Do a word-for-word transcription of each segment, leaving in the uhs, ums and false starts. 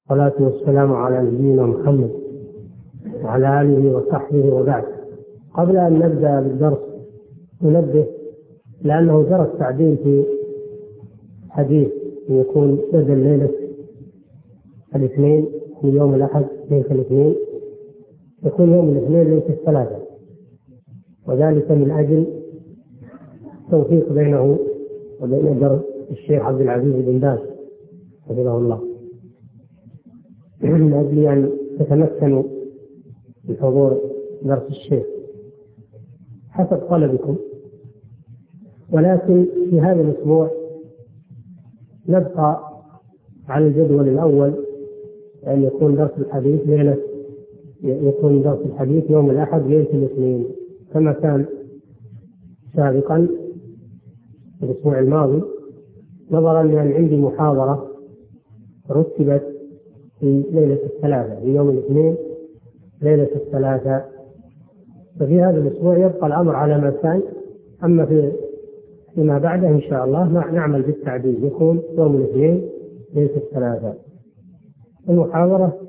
والصلاة والسلام على نبينا محمد وعلى آله وصحبه وبعد. قبل أن نبدأ بالدرس ننبه لأنه جرى التعديل في حديث يكون بدل ليلة الاثنين في يوم الأحد ليلة الاثنين يكون يوم الاثنين ليلة الثلاثة، وذلك من أجل توفيق بينه وبين درس الشيخ عبد العزيز بن باز حفظه الله، من أجل أن تتمكنوا من حضور درس الشيخ حسب طلبكم. ولكن في هذا الأسبوع نبقى على الجدول الأول، أن يكون درس الحديث ليلة يكون درس الحديث يوم الأحد ليلة الاثنين كما كان سابقا في الأسبوع الماضي، نظرا لأن عندي محاضرة رتبت في ليلة الثلاثة في يوم الاثنين ليلة الثلاثة، ففي هذا الأسبوع يبقى الأمر على ما كان. أما في فيما بعده إن شاء الله نعمل بالتعديل، يكون يوم الاثنين ليلة الثلاثة. المحاضرة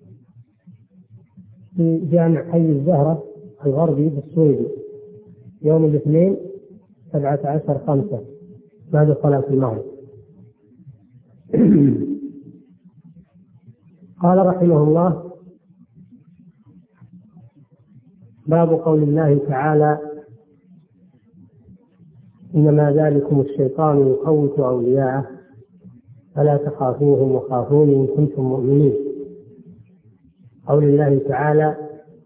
في جامع حي الزهرة الغربي بالسويدي يوم الاثنين سبعة عشر خمسة بعد صلاة المغرب. قال رحمه الله: باب قول الله تعالى: إنما ذلكم الشيطان يخوف أولياءه فلا تخافوهم وخافوني إن كنتم مؤمنين. قول الله تعالى: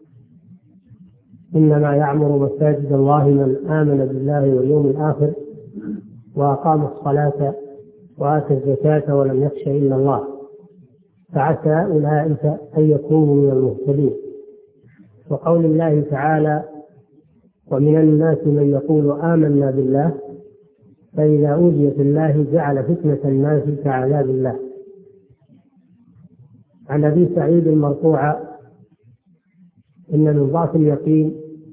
إنما يعمر مساجد الله من آمن بالله واليوم الآخر وأقام الصلاة وآتى الزكاة ولم يخش إلا الله فعسى أولئك أن يكونوا من المهتدين. وقول الله تعالى: ومن الناس من يقول آمنا بالله فإذا أوذي في الله جعل فتنة الناس كعذاب الله. عن أبي سعيد المرفوع: إن من ضعف اليقين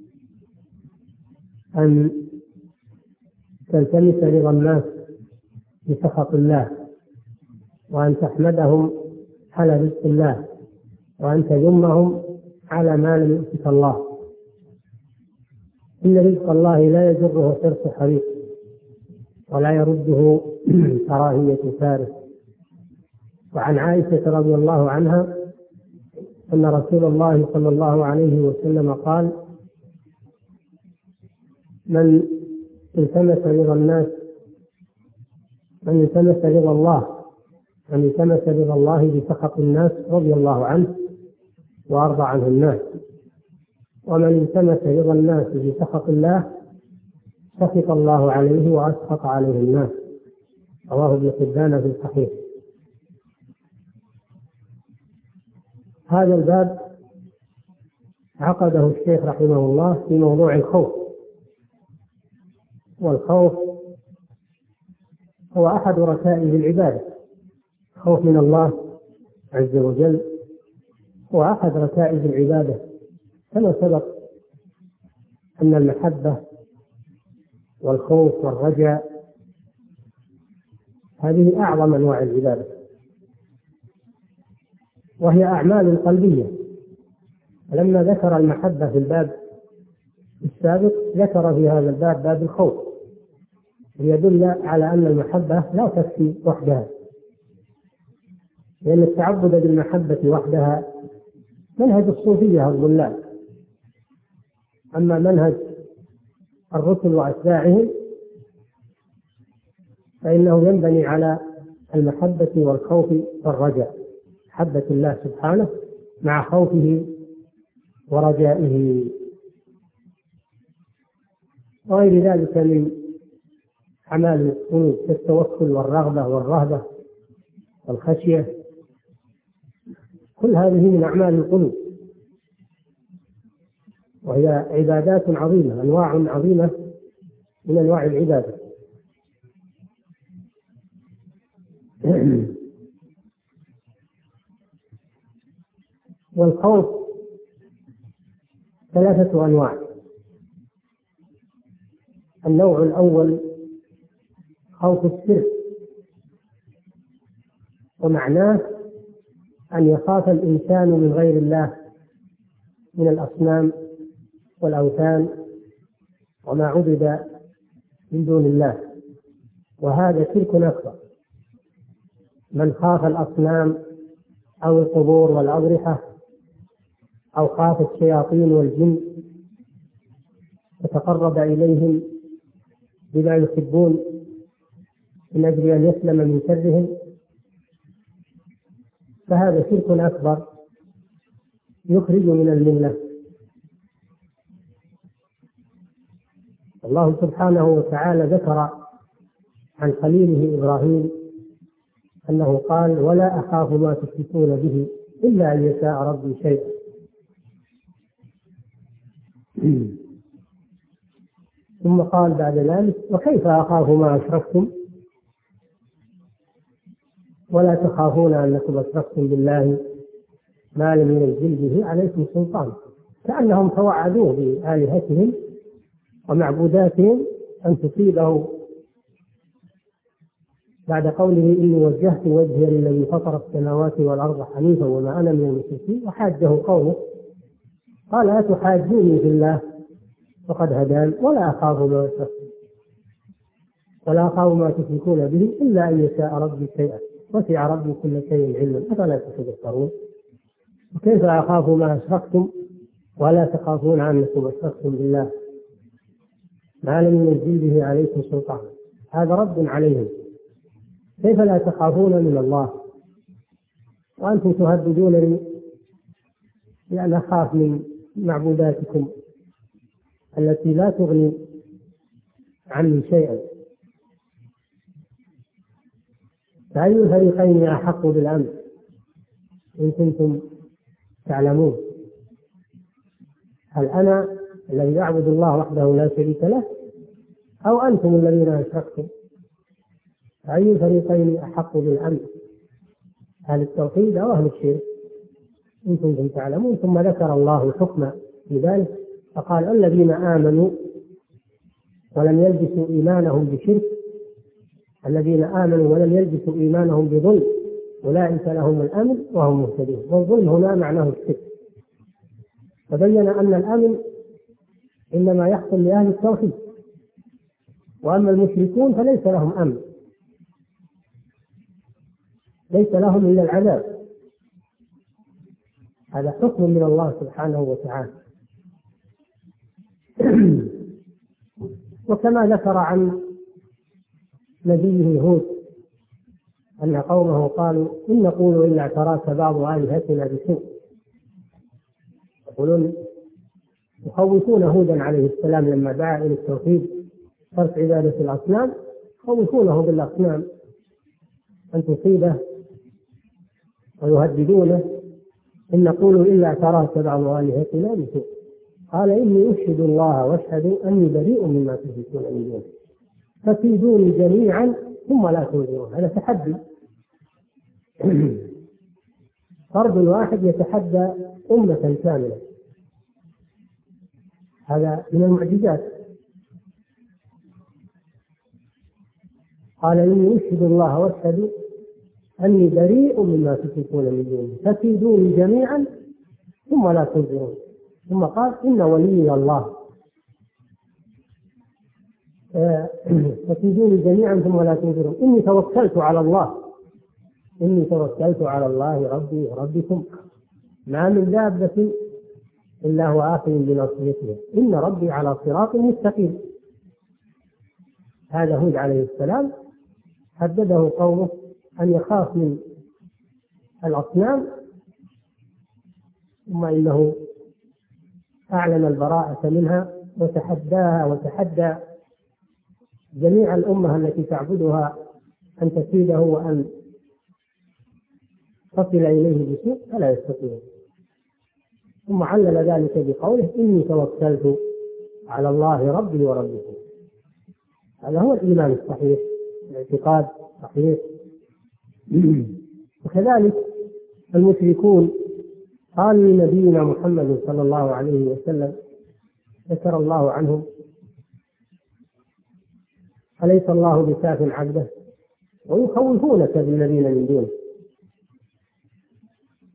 أن تلتمس رضا الناس بسخط الله، وأن تحمدهم على رزق الله، وأن تذمهم على ما لم يؤتك الله. إن رزق الله لا يجره حرص حريق ولا يرده كراهية فارس. وعن عائشة رضي الله عنها أن رسول الله صلى الله عليه وسلم قال: من التمس رضا الناس من التمس رضا الله من التمس رضا الله بسخط الناس رضي الله عنه وأرضى عنه الناس، ومن التمس رضا الناس بسخط الله سخط الله عليه وأسخط عليه الناس. رواه ابن حبان في الصحيح. هذا الباب عقده الشيخ رحمه الله في موضوع الخوف، والخوف هو أحد ركائز العبادة. خوف من الله عز وجل هو أحد ركائز العبادة، كما سبق أن المحبة والخوف والرجاء هذه أعظم أنواع العبادة، وهي أعمال قلبية. لما ذكر المحبة في الباب السابق ذكر في هذا الباب باب الخوف، ليدل على أن المحبة لا تكفي وحدها، لأن التعبد بالمحبة وحدها منهج الصوفية الضلال. أما منهج الرسل وأتباعهم فإنه ينبني على المحبة والخوف والرجاء، محبة الله سبحانه مع خوفه ورجائه وغير ذلك من أعمال القلوب كالتوكل والرغبة والرهبة والخشية، كل هذه من أعمال القلوب، وهي عبادات عظيمة، أنواع عظيمة من أنواع العبادة. والخوف ثلاثة أنواع. النوع الأول خوف السر، ومعناه أن يخاف الإنسان من غير الله من الأصنام والأوثان وما عبد من دون الله، وهذا شرك أكبر. من خاف الأصنام أو القبور والأضرحة أو خاف الشياطين والجن وتقرب إليهم بما يحبون من أجل أن يسلم من شرهم، فهذا شرك أكبر يخرج من الملة. الله سبحانه وتعالى ذكر عن خليله إبراهيم أنه قال: ولا أخاف ما تشركون به إلا أن يشاء ربي شيئا. ثم قال بعد ذلك: وكيف أخاف ما أشركتم ولا تخافون أنكم أشركتم بالله ما لم ينزل به عليكم سلطان. كأنهم توعدوه بآلهتهم ومعبوداتهم أن تصيبه بعد قوله: إني وجهت وجهي للذي فطر السماوات والأرض حنيفا وما أنا من المشركين. وحاجه قومه قال: أتحاجوني في الله وقد هدان ولا أخاف ما أشركتم ولا أخاف ما تشركون به إلا أن يشاء ربي شيئا وسع ربي كل شيء علما أفلا تتذكرون. وكيف أخاف ما أشركتم ولا تخافون أنكم أشركتم بالله ما لم ينزل به عليكم سلطان. هذا رد عليهم. كيف لا تخافون من الله وأنتم تهددونني بأن أخاف من معبوداتكم التي لا تغني عني شيئا؟ فأي الفريقين أحق بالأمن إن كنتم تعلمون؟ هل أنا الذي يعبد الله وحده لا شريك له أو أنتم الذين أشركتم؟ أي الفريقين أحق بالأمن، أهل التوحيد أو أهل الشرك؟ إن كنتم تعلمون. ثم ذكر الله الحكم في ذلك فقال: الذين آمنوا ولم يلبسوا إيمانهم بشرك الذين آمنوا ولم يلبسوا إيمانهم بظلم أولئك لهم الأمن وهم مهتدون. والظلم هنا معناه الشرك. فبين أن الأمن إنما يحصل لأهل التوحيد، وأما المشركون فليس لهم أمن، ليس لهم إلا العذاب. هذا حكم من الله سبحانه وتعالى. وكما ذكر عن نبيه هود أن قومه قالوا: إن نقول إلا اعتراك بعض آلهتنا بسوء. يقولون يخوفون هودا عليه السلام لما دعا إلى التوحيد ترك عبادة الأصنام، يخوفونه بالأصنام أن تصيبه ويهددونه: إن نقول إلا اعتراك بعض آلهتنا بسوء. قال: إني أشهد الله واشهدوا أني بريء مما تشركون من دونه فكيدوني جميعا ثم لا تنظرون. هذا تحدي. فرد واحد يتحدى أمة كاملة، هذا من المعجزات. قال: إني أشهد الله واشهدوا أني بريء مما تشركون من دونه فكيدوني جميعا ثم لا تنظرون. ثم قال: إن ولي الله فكيدوني جميعا ثم لا تنظرون إني توكلت على الله إني توكلت على الله ربي وربكم ما من دابة إلا هو آخذ بناصيتها إن ربي على صراط مستقيم. هذا هود عليه السلام هدده قومه أن يخاف من الأصنام، ثم إنه أعلن البراءة منها وتحداها وتحدى جميع الأمة التي تعبدها أن تكيده وأن تصل إليه بسوء فلا يستطيع. ثم علل ذلك بقوله: إني توكلت على الله ربي وربكم. هذا هو الإيمان الصحيح، الاعتقاد الصحيح. وكذلك المشركون قال لنبينا محمد صلى الله عليه وسلم ذكر الله عنهم: أليس الله بكاف عبده ويخوفونك بالذين من دونه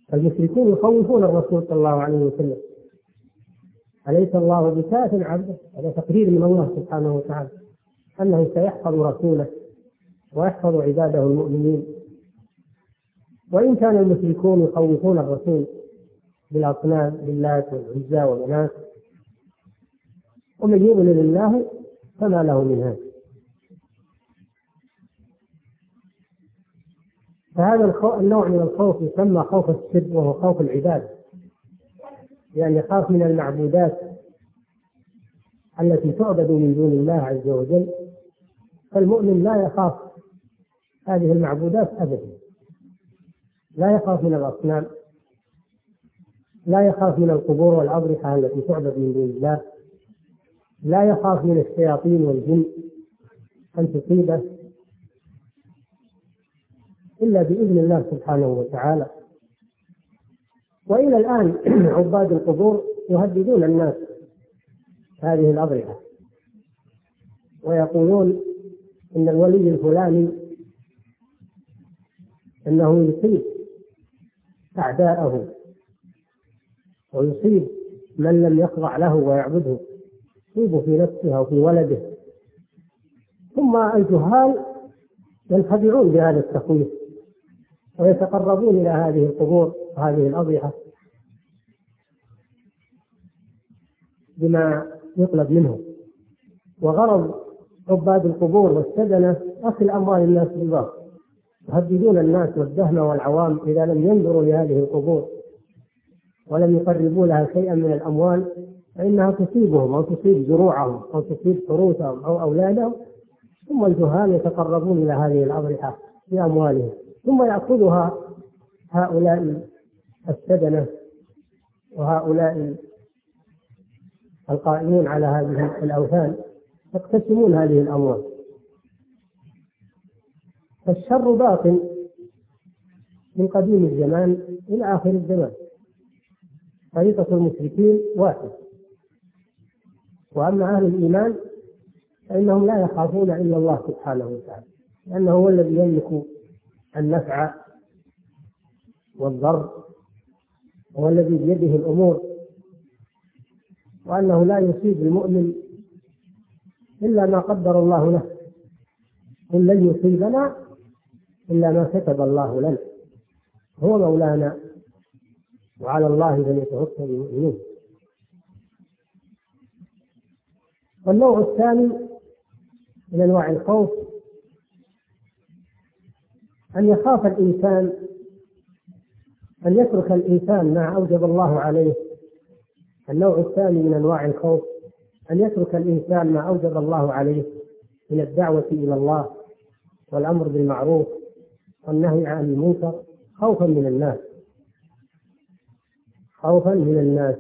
المشركون يخوفون الرسول صلى الله عليه وسلم: أليس الله بكاف عبده؟ هذا تقرير من الله سبحانه وتعالى أنه سيحفظ رسوله ويحفظ عباده المؤمنين. وإن كان المشركون يخوفون الرسول بالأصنام باللات والعزى ومناة، ومن يضلل الله فما له من هاد. فهذا النوع من الخوف يسمى خوف السر، وهو خوف العباد، يعني يخاف من المعبودات التي تعبد من دون الله عز وجل. فالمؤمن لا يخاف هذه المعبودات أبدا، لا يخاف من الأصنام، لا يخاف من القبور والأضرحة التي تعبد من دون الله، لا يخاف من الشياطين والجن أن تصيبه إلا بإذن الله سبحانه وتعالى. وإلى الآن عباد القبور يهددون الناس هذه الأضرحة، ويقولون إن الولي الفلاني إنه يصيب أعداءه ويصيب من لم يخضع له ويعبده، يصيب في نفسه أو في ولده. ثم الجهال ينخدعون بهذا التخويف ويتقربون إلى هذه القبور وهذه الأضرحة بما يطلب منهم. وغرض عباد القبور والسدنة أكل أموال الناس بالباطل، يهددون الناس والدهمة والعوام إذا لم ينظروا لهذه القبور ولم يقربوا لها شيئا من الأموال فإنها تصيبهم أو تصيب زروعهم أو تصيب حروسهم أو أولادهم. ثم الجهال يتقربون إلى هذه الأضرحة بأموالهم، ثم يأخذها هؤلاء السدنة وهؤلاء القائمون على هذه الأوثان يقتسمون هذه الأموال. فالشر باطن من قديم الزمان إلى آخر الزمان. طريقة المشركين واحد، وأما أهل الإيمان فإنهم لا يخافون إلا الله سبحانه وتعالى، لأنه هو الذي يملك النفع والضر، هو الذي بيده الأمور، وأنه لا يصيب المؤمن إلا ما قدر الله له، قل لن يصيبنا إلا ما كتب الله لنا، هو مولانا وعلى الله فليتوكل المؤمنون. والنوع الثاني من أنواع الخوف أن يخاف الإنسان، أن يترك الإنسان ما أوجب الله عليه. النوع الثاني من أنواع الخوف أن يترك الإنسان ما أوجب الله عليه من الدعوة إلى الله والأمر بالمعروف والنهي عن المنكر خوفا من الناس، خوفا من الناس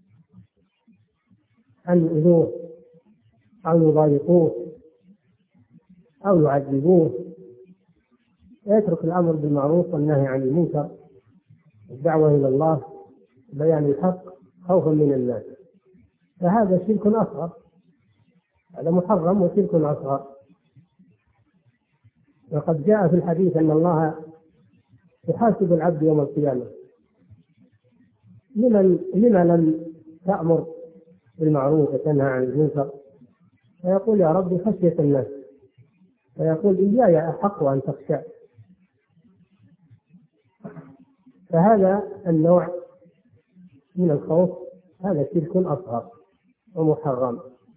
أن يؤذوه أو يضايقوه أو يعذبوه، يترك الأمر بالمعروف والنهي عن المنكر، الدعوة إلى الله، بيان الحق، خوفا من الناس. فهذا شرك أصغر، هذا محرم وشرك أصغر. وقد جاء في الحديث أن الله يحاسب العبد يوم القيامة لمن لما لم تأمر بالمعروف وتنهى عن المنكر، فيقول يا رب خشية الناس، فيقول إياي أحق أن تخشى. فهذا النوع من الخوف هذا شرك أصغر ومحرم.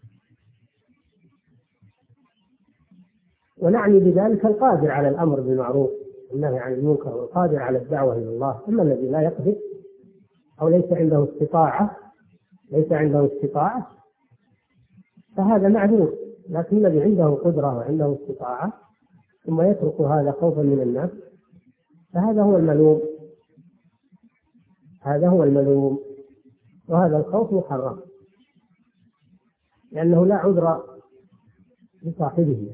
ونعني بذلك القادر على الأمر بالمعروف والنهي عن المنكر والقادر على الدعوة إلى الله. أما الذي لا يقدر أو ليس عنده استطاعة ليس عنده استطاعة فهذا معذور، لكن الذي عنده قدرة وعنده استطاعة ثم يترك هذا خوفا من الناس فهذا هو الملوم، هذا هو الملوم. وهذا الخوف محرم لأنه لا عذر لصاحبه.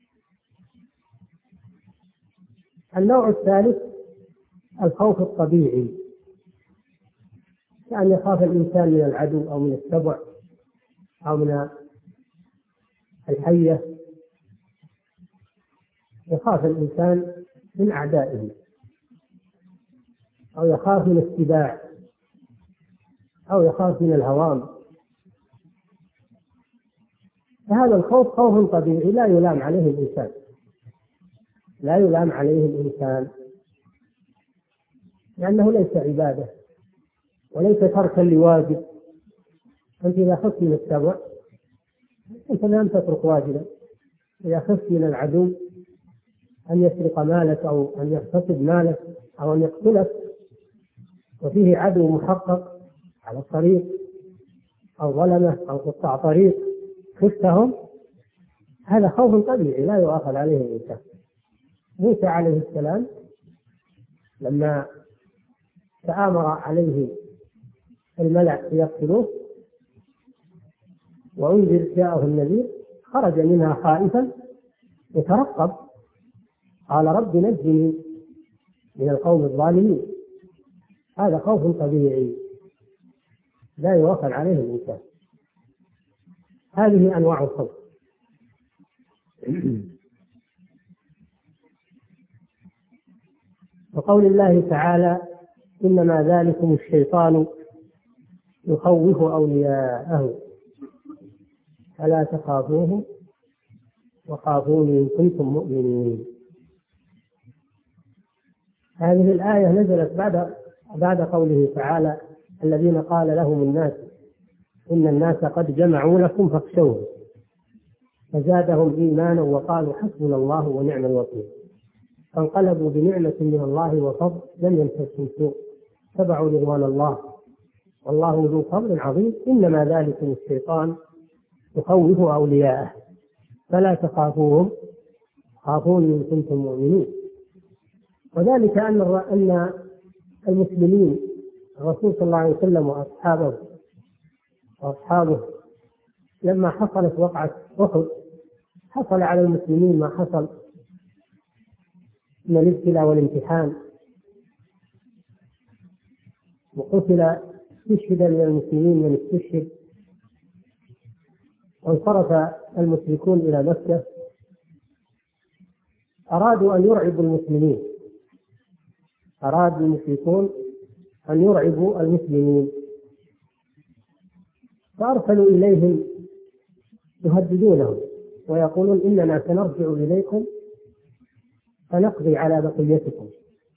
النوع الثالث الخوف الطبيعي، يعني يخاف الإنسان من العدو أو من السبع أو من الحية، يخاف الإنسان من أعدائه. أو يخاف من السباع أو يخاف من الهوام. فهذا الخوف خوف طبيعي لا يلام عليه الإنسان، لا يلام عليه الإنسان، لأنه ليس عبادة وليس تركا لواجب. أنت إذا خفت من السبع أنت لم تترك واجبا. إذا خفت من العدو أن يسرق مالك أو أن يغتصب مالك أو أن يقتلك وفيه عدو محقق على الطريق أو ظلمة أو قطاع طريق خفتهم، هذا خوف طبيعي لا يؤاخذ عليه الإنسان. موسى عليه السلام لما تآمر عليه الملأ ليقتلوه وأنذر جاءه النذير خرج منها خائفا يترقب، قال رب نجني من القوم الظالمين. هذا خوف طبيعي لا يؤاخذ عليه الإنسان. هذه أنواع الخوف. وقول الله تعالى إنما ذلكم الشيطان يخوف أولياءه فلا تخافوهم وخافوني إن كنتم مؤمنين. هذه الآية نزلت بعد بعد قوله تعالى الذين قال لهم الناس إن الناس قد جمعوا لكم فاخشوهم فزادهم إيمانا وقالوا حسبنا الله ونعم الوكيل فانقلبوا بنعمة من الله وفضل لم يمسسهم سوء تبعوا رضوان الله والله ذو فضل عظيم إنما ذلكم الشيطان يخوف أولياءه فلا تخافوهم خافوني إن كنتم مؤمنين. وذلك أن أن المسلمين الرسول صلى الله عليه وسلم وأصحابه وأصحابه لما حصلت وقعة أحد حصل على المسلمين ما حصل من الابتلاء والامتحان، وقتل استشهد من المسلمين من استشهد، وانصرف المشركون إلى مكة. أرادوا أن يرعبوا المسلمين أراد المشركون أن يرعبوا المسلمين فأرسلوا إليهم يهددونهم ويقولون إننا سنرجع إليكم فنقضي على بقيتكم.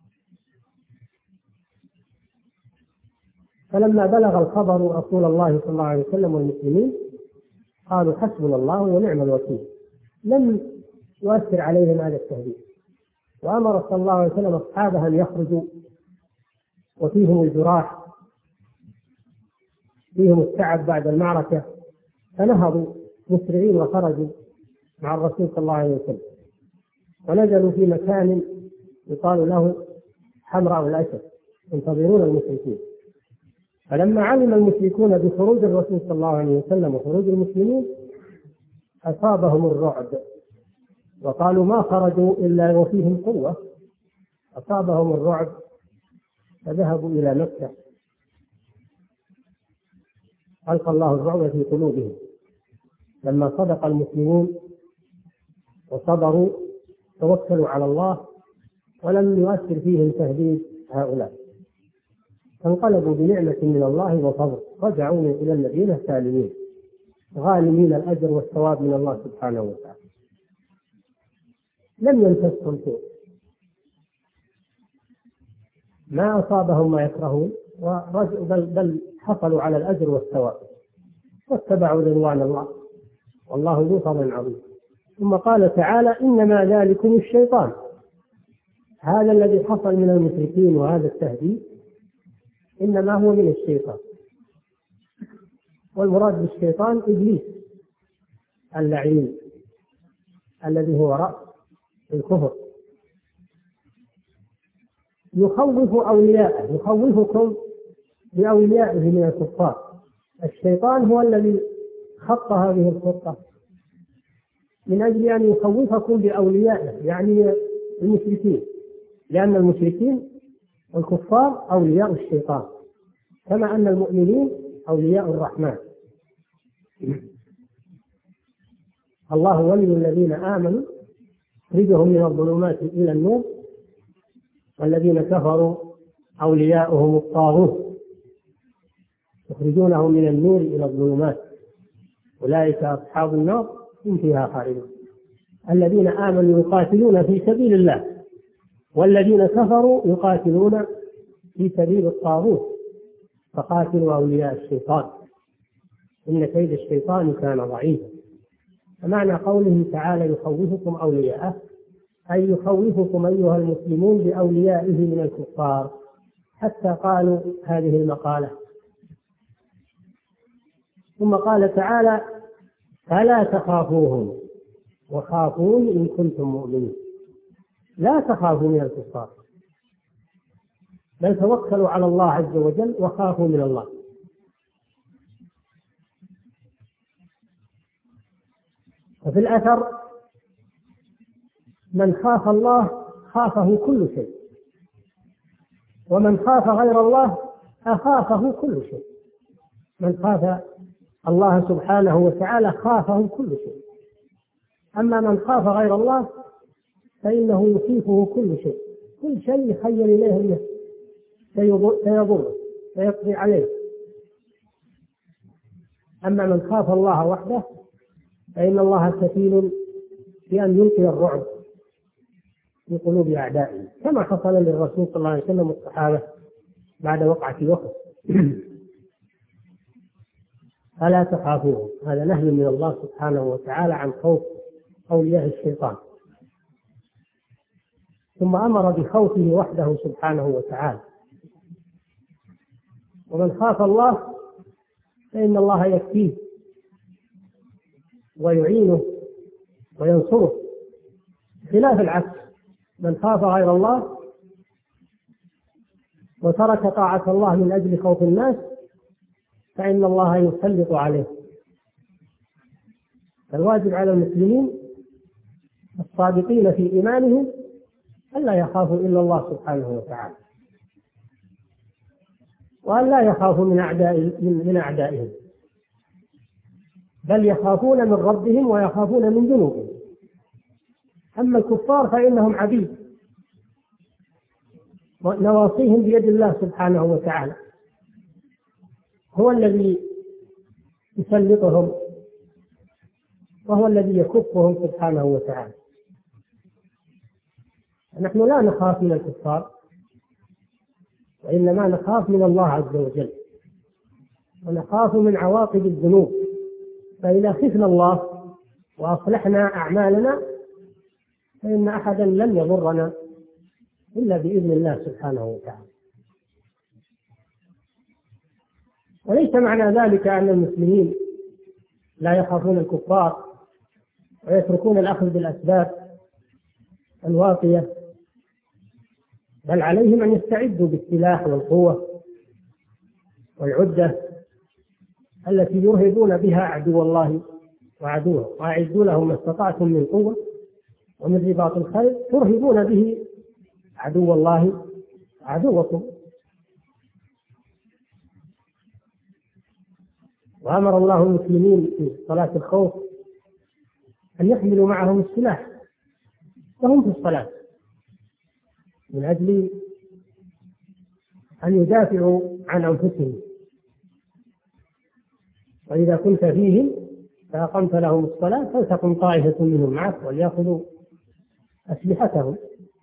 فلما بلغ الخبر رسول الله صلى الله عليه وسلم والمسلمين قالوا حسبنا الله ونعم الوكيل، لم يؤثر عليهم هذا التهديد. وأمر صلى الله عليه وسلم أصحابه أن يخرجوا وفيهم الجراح فيهم التعب بعد المعركة، فنهضوا مسرعين وخرجوا مع الرسول صلى الله عليه وسلم ونزلوا في مكان يقال له حمراء الأسد ينتظرون المشركين. فلما علم المشركون بخروج الرسول صلى الله عليه وسلم وخروج المسلمين أصابهم الرعب وقالوا ما خرجوا إلا وفيهم قوة. أصابهم الرعب فذهبوا إلى مكة ألقى الله الرعب في قلوبهم لما صدق المسلمون وصبروا توكلوا على الله ولم يؤثر فيهم تهديد هؤلاء، فانقلبوا بنعمة من الله وفضل رجعوا إلى المدينة سالمين غانمين الأجر والثواب من الله سبحانه وتعالى. لم يمسسهم سوء، ما أصابهم ما يكرهون بل, بل حصلوا على الأجر والثواب واتبعوا رضوان الله والله ذو فضل عظيم. ثم قال تعالى إنما ذلكم الشيطان. هذا الذي حصل من المشركين وهذا التهديد إنما هو من الشيطان، والمراد بالشيطان إبليس اللعين الذي هو رأس الكفر يخوف أولياءه يخوفكم بأوليائه من الكفار. الشيطان هو الذي خط هذه الخطة من أجل أن يخوفكم بأوليائه يعني المشركين، لأن المشركين والكفار أولياء الشيطان كما أن المؤمنين أولياء الرحمن. الله ولي الذين آمنوا يخرجهم من الظلمات إلى النور والذين كفروا أولياؤهم الطاغوت يخرجونهم من النور إلى الظلمات أولئك أصحاب النار هم فيها خالدون. الذين آمنوا يقاتلون في سبيل الله والذين كفروا يقاتلون في سبيل الطاغوت فقاتلوا أولياء الشيطان إن كيد الشيطان كان ضعيفا. فمعنى قوله تعالى يخوفكم أولياءه أي يخوفكم أيها المسلمون بأوليائه من الكفار حتى قالوا هذه المقالة. ثم قال تعالى فلا تخافوهم وخافون إن كنتم مؤمنين. لا تخافوا من الكفار بل توكلوا على الله عز وجل وخافوا من الله. وفي الأثر من خاف الله خافه كل شيء ومن خاف غير الله أخافه كل شيء. من خاف الله سبحانه وتعالى خافه كل شيء، أما من خاف غير الله فإنه يخيفه كل شيء. كل شيء يخيل إليه أنه سيضره ويقضي عليه. أما من خاف الله وحده فإن الله كفيل بأن يلقي الرعب في قلوب أعدائه كما حصل للرسول صلى الله عليه وسلم والصحابة بعد وقعة أحد. فلا تخافوهم، هذا نهي من الله سبحانه وتعالى عن خوف أولياء الشيطان. ثم أمر بخوفه وحده سبحانه وتعالى. ومن خاف الله فإن الله يكفيه ويعينه وينصره، خلاف العكس. من خاف غير الله وترك طاعة الله من أجل خوف الناس فإن الله يسلط عليه. فالواجب على المسلمين الصادقين في إيمانهم ألا يخافوا إلا الله سبحانه وتعالى، وأن لا يخافوا من أعداء من أعدائهم، بل يخافون من ربهم ويخافون من ذنوبهم. أما الكفار فإنهم عبيد ونواصيهم بيد الله سبحانه وتعالى، هو الذي يسلطهم وهو الذي يكفهم سبحانه وتعالى. نحن لا نخاف من الكفار وإنما نخاف من الله عز وجل، ونخاف من عواقب الذنوب. فإذا خفنا الله وأصلحنا أعمالنا فإن أحدا لن يضرنا إلا بإذن الله سبحانه وتعالى. وليس معنى ذلك أن المسلمين لا يخافون الكفار ويتركون الأخذ بالأسباب الواقية، بل عليهم أن يستعدوا بالسلاح والقوة والعدة التي يرهبون بها عدو الله وعدوه. وأعدوا لهم ما استطعتم من قوة ومن رباط الخيل ترهبون به عدو الله وعدوكم. وأمر الله المسلمين في صلاة الخوف أن يحملوا معهم السلاح وهم في الصلاة من أجل أن يدافعوا عن أنفسهم. وإذا كنت فيهم فأقمت لهم الصلاة فلتقم طائفة منهم معك وليأخذوا أسلحتهم،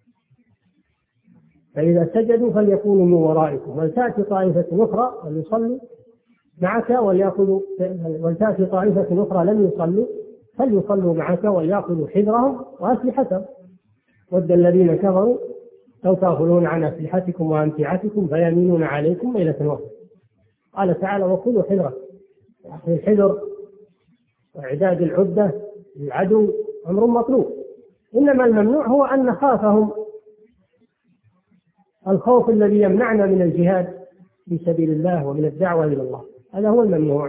فإذا سجدوا فليكونوا من ورائكم ولتأتي طائفة أخرى وليصلوا معك وليأخذوا، ولتأتي طائفة أخرى لم يصلوا فليصلوا معك وليأخذوا حذرهم وأسلحتهم. ود الذين كفروا لو تأخذون عن أسلحتكم وأمتعتكم فيميلون عليكم ميلة واحدة. قال تعالى وخذوا حذركم. الحذر وإعداد العدة للعدو أمر مطلوب، إنما الممنوع هو أن نخافهم الخوف الذي يمنعنا من الجهاد في سبيل الله ومن الدعوة إلى الله، هذا هو الممنوع.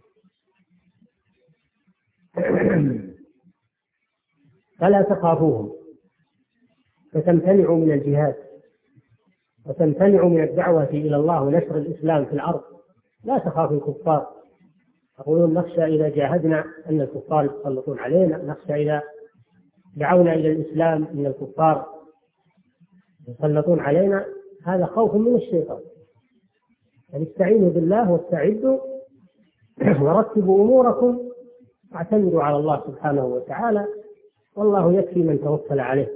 فلا تخافوهم فتمتنعوا من الجهاد وتمتنعوا من الدعوة إلى الله ونشر الإسلام في الأرض. لا تخافوا الكفار، يقولون نخشى إذا جاهدنا أن الكفار يتسلطون علينا، نخشى إذا دعونا إلى الإسلام من الكفار يتسلطون علينا. هذا خوف من الشيطان. يعني استعينوا بالله واستعدوا ورتبوا أموركم واعتمدوا على الله سبحانه وتعالى، والله يكفي من توكل عليه.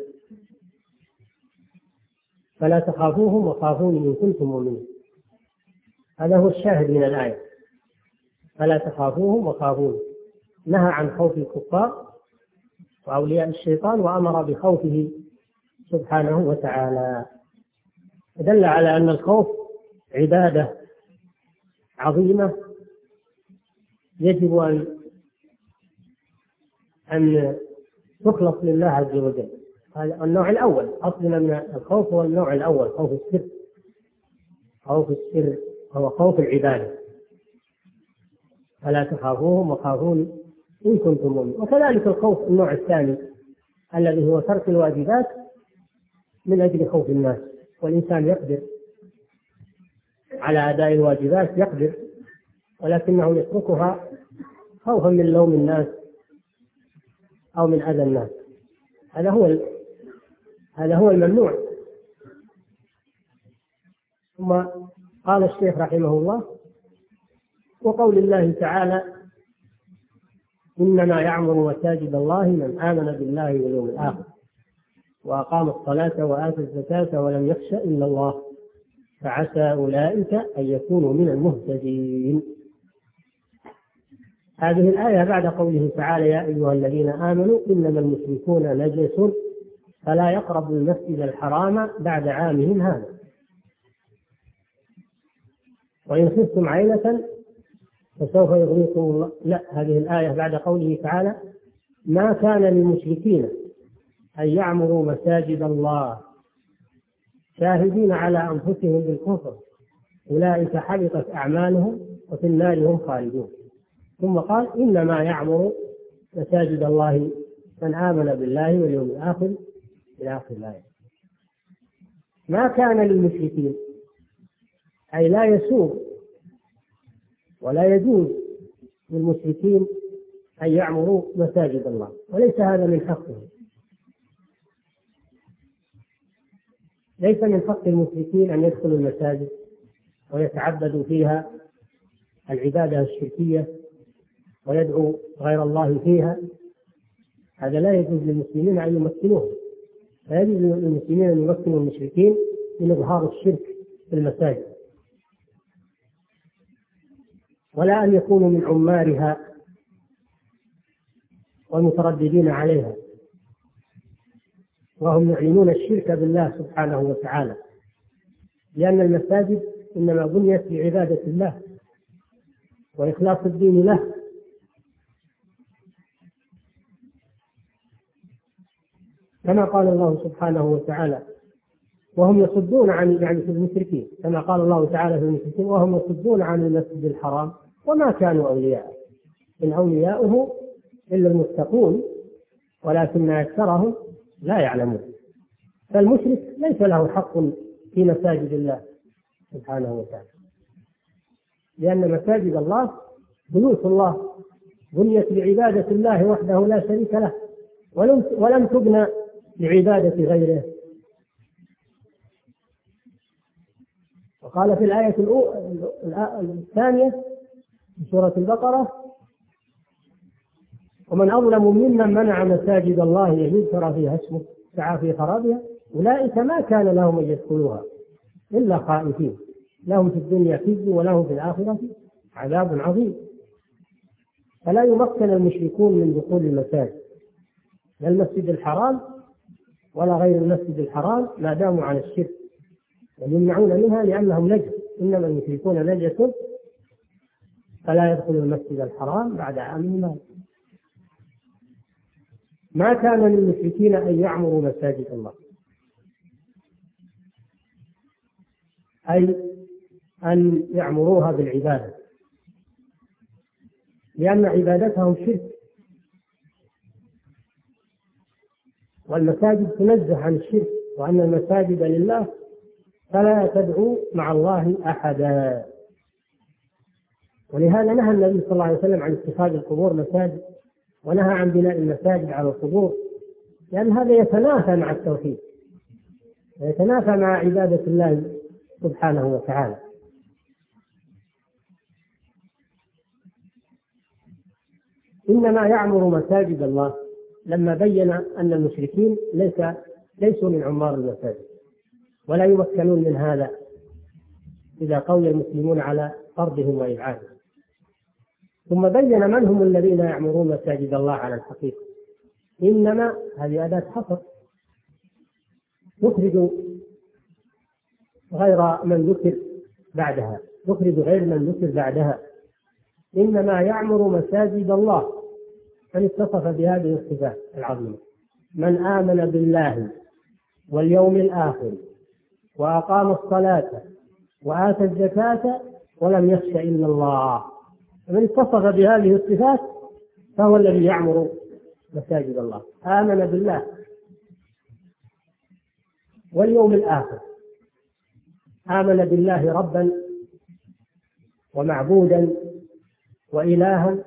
فلا تخافوهم وخافوني إن كنتم مؤمنين. هذا هو الشاهد من الآية، فلا تخافوهم وخافوني. نهى عن خوف الكفار وأولياء الشيطان وأمر بخوفه سبحانه وتعالى. دل على أن الخوف عبادة عظيمة يجب أن أن تخلص لله عز وجل. هذا النوع الأول. أصلنا من الخوف هو النوع الأول، خوف السر. خوف السر هو خوف العبادة. فلا تخافوهم وخافون إن كنتم مؤمنين. وكذلك الخوف النوع الثاني الذي هو ترك الواجبات من أجل خوف الناس. والإنسان يقدر على أداء الواجبات، يقدر، ولكنه يتركها خوفا من لوم الناس أو من أذى الناس. هذا هو هذا هو الممنوع. ثم قال الشيخ رحمه الله: وقول الله تعالى: إنما يعمر مساجد الله من آمن بالله واليوم الآخر وأقام الصلاة وآتى الزكاة ولم يخش إلا الله فعسى أولئك أن يكونوا من المهتدين. هذه الآية بعد قوله تعالى: يا أيها الذين آمنوا إنما المشركون نجس فلا يقربوا المسجد الحرام بعد عامهم هذا وإن خفتم عيلة فسوف يغنيكم الله. لا، هذه الآية بعد قوله تعالى: ما كان للمشركين أن يعمروا مساجد الله شاهدين على أنفسهم بالكفر أولئك حبطت أعمالهم وفي النار هم خالدون. ثم قال: إنما يعمر مساجد الله من آمن بالله واليوم الآخر إلى آخر الآية. ما كان للمشركين، أي لا يسوغ ولا يجوز للمشركين أن يعمروا مساجد الله، وليس هذا من حقهم. ليس من حق المشركين أن يدخلوا المساجد ويتعبدوا فيها العبادة الشركية ويدعو غير الله فيها. هذا لا يجوز للمسلمين أن يمكنوه. لا يجوز للمسلمين أن يمكنوا المشركين من إظهار الشرك في المساجد، ولا أن يكونوا من عمارها والمترددين عليها وهم يعلنون الشرك بالله سبحانه وتعالى، لأن المساجد إنما بنيت لعبادة الله وإخلاص الدين له. كما قال الله سبحانه وتعالى: وهم يصدون عن، يعني في المشركين، كما قال الله تعالى في المشركين: وهم يصدون عن المسجد الحرام وما كانوا أولياءه إن أولياؤه إلا المتقون ولكن أكثرهم لا يعلمون. فالمشرك ليس له حق في مساجد الله سبحانه وتعالى، لأن مساجد الله بيوت الله بنيت لعبادة الله وحده لا شريك له، ولم ولم تبنى لعبادة غيره. وقال في الآية الثانية في سورة البقرة: ومن أظلم ممن منع مساجد الله أن يذكر فيها اسمه سعى في خرابها أولئك ما كان لهم أن يدخلوها إلا خائفين لهم في الدنيا خزي ولهم في الآخرة عذاب عظيم. فلا يمكن المشركون من دخول المساجد، لا المسجد الحرام ولا غير المسجد الحرام، ما داموا عن الشرك، ويمنعون منها لأنهم نجس. إنما المشركون نجس فلا يدخلوا المسجد الحرام بعد عامهم هذا. ما كان للمشركين أن يعمروا مساجد الله، أي أن يعمروها بالعبادة، لأن عبادتهم شرك، والمساجد تنزه عن الشرك، وأن المساجد لله فلا تدعو مع الله أحدا. ولهذا نهى النبي صلى الله عليه وسلم عن اتخاذ القبور مساجد، ونهى عن بناء المساجد على القبور، لأن هذا يتنافى مع التوحيد ويتنافى مع عبادة الله سبحانه وتعالى. إنما يعمر مساجد الله لما بين أن المشركين ليس ليسوا من عمار المساجد ولا يمكنون من هذا إذا قوي المسلمون على فرضهم وإبعادهم. ثم بين من هم الذين يعمرون مساجد الله على الحقيقة. إنما هذه أداة حصر تخرج غير من ذكر بعدها تخرج غير من ذكر بعدها إنما يعمر مساجد الله من اتصف بهذه الصفات العظيمة: من آمن بالله واليوم الآخر وأقام الصلاة وآتى الزكاة ولم يخش إلا الله. من اتصف بهذه الصفات فهو الذي يعمر مساجد الله. آمن بالله واليوم الآخر، آمن بالله ربا ومعبودا وإلها،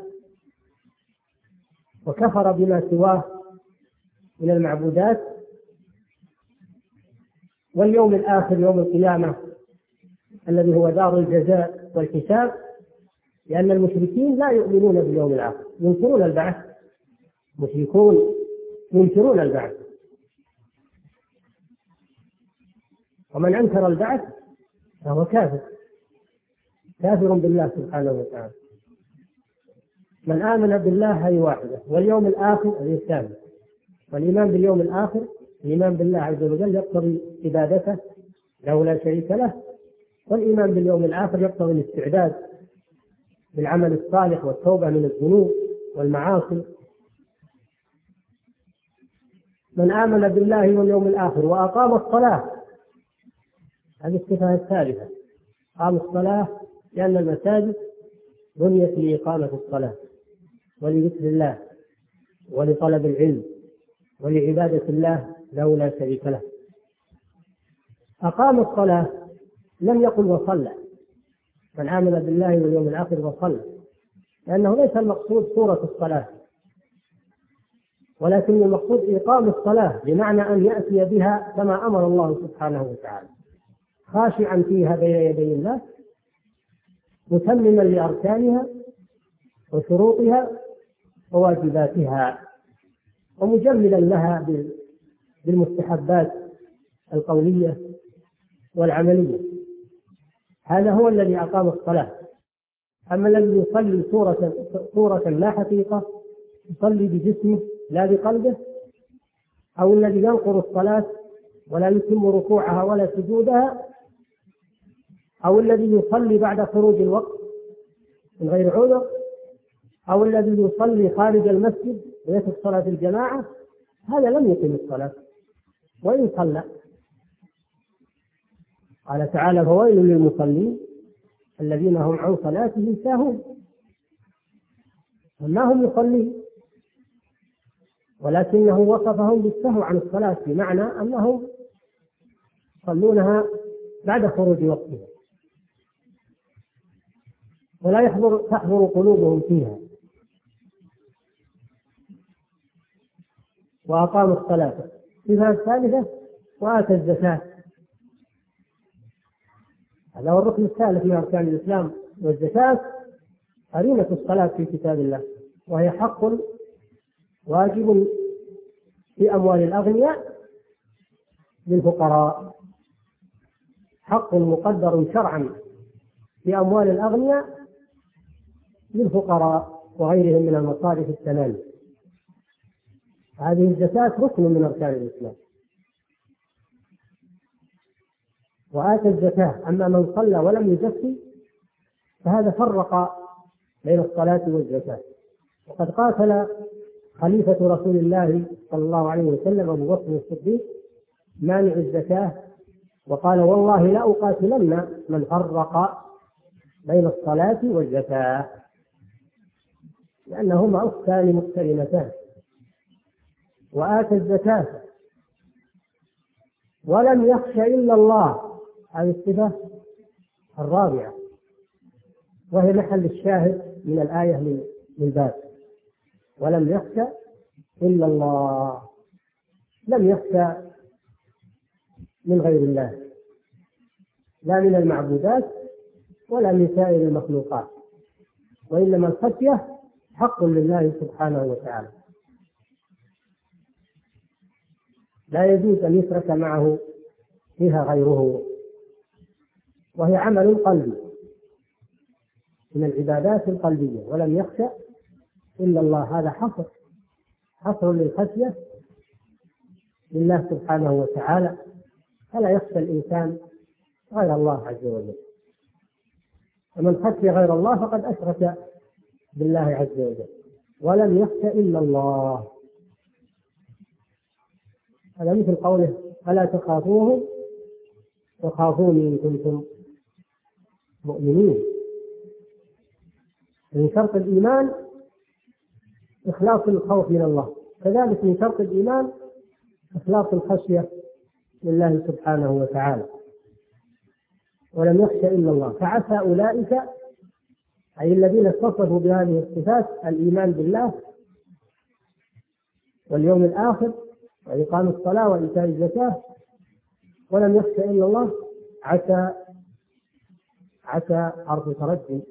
وكفر بما سواه من المعبودات، واليوم الآخر يوم القيامة الذي هو دار الجزاء والحساب، لأن المشركين لا يؤمنون باليوم الآخر، ينكرون البعث. مشركون ينكرون البعث، ومن أنكر البعث فهو كافر كافر بالله سبحانه وتعالى. من آمن بالله هذه واحدة، واليوم الآخر هذه الثانية. والإيمان باليوم الآخر الإيمان بالله عز وجل يقتضي عبادته له لا شريك له، والإيمان باليوم الآخر يقتضي الاستعداد بالعمل الصالح والتوبة من الذنوب والمعاصي. من آمن بالله واليوم الآخر وأقام الصلاة، هذه الصفة الثالثة. أقام الصلاة لأن المساجد بنيت لإقامة الصلاة ولذكر الله ولطلب العلم ولعبادة الله له لا شريك له. أقام الصلاة لم يقل وصلى. من آمن بالله واليوم الآخر وصلى، لأنه ليس المقصود صورة الصلاة، ولكن المقصود إقام الصلاة بمعنى أن يأتي بها كما أمر الله سبحانه وتعالى، خاشعا فيها بين يدي الله، متمما لأركانها وشروطها وواجباتها، ومجملا لها بالمستحبات القولية والعملية. هذا هو الذي أقام الصلاة. أما الذي يصلي صورة صورة لا حقيقة، يصلي بجسمه لا بقلبه، أو الذي ينقر الصلاة ولا يتم ركوعها ولا سجودها، أو الذي يصلي بعد خروج الوقت من غير عذر، أو الذي يصلي خارج المسجد ويترك صلاة الجماعة، هذا لم يقم الصلاة وإن صلى. قال تعالى: فويل للمصلين الذين هم عن صلاتهم ساهون. وما هم يصلين، ولكنه وصفهم بالسهو عن الصلاة، بمعنى أنهم يصلونها بعد خروج وقتها ولا يحضر تحضر قلوبهم فيها. وأقاموا الصلاة. الصفة الثالثة: وآتى الزكاة. هذا هو الركن الثالث من أركان الإسلام. والزكاة قرينة الصلاة في كتاب الله، وهي حق واجب في أموال الأغنياء للفقراء، حق مقدر شرعا في أموال الأغنياء للفقراء وغيرهم من المصارف الثمانية. هذه الزكاة ركن من أركان الإسلام. وآتى الزكاة. أما من صلى ولم يزكي فهذا فرق بين الصلاة والزكاة. وقد قاتل خليفة رسول الله صلى الله عليه وسلم أبو بكر الصديق مانع الزكاة، وقال: والله لا أقاتلن من فرق بين الصلاة والزكاة، لأنهما أختان مقترنتان. وآتى الزكاة ولم يخش إلا الله. هذه الصفة الرابعة، وهي محل الشاهد من الآية للباب: ولم يخش إلا الله. لم يخش من غير الله، لا من المعبودات ولا من سائر المخلوقات، وإنما الخشية حق لله سبحانه وتعالى، لا يجوز أن يشرك معه فيها غيره، وهي عمل قلبي من العبادات القلبية. ولم يخشى إلا الله، هذا حصر حصر للخشية لله سبحانه وتعالى، فلا يخشى الإنسان غير الله عز وجل. ومن خشي غير الله فقد أشرك بالله عز وجل. ولم يخشى إلا الله، هذا مثل قوله فلا تخافوهم وخافوني إن كنتم مؤمنين. من شرط الإيمان إخلاص الخوف من الله، كذلك من شرط الإيمان إخلاص الخشية لله سبحانه وتعالى. ولم يخشى إلا الله، فعسى أولئك أي الذين اتصفوا بهذه الصفات، الإيمان بالله واليوم الآخر وإقام الصلاة وإيتاء الزكاة، ولم يخشى إلا الله، عسى عسى حرف ترجي،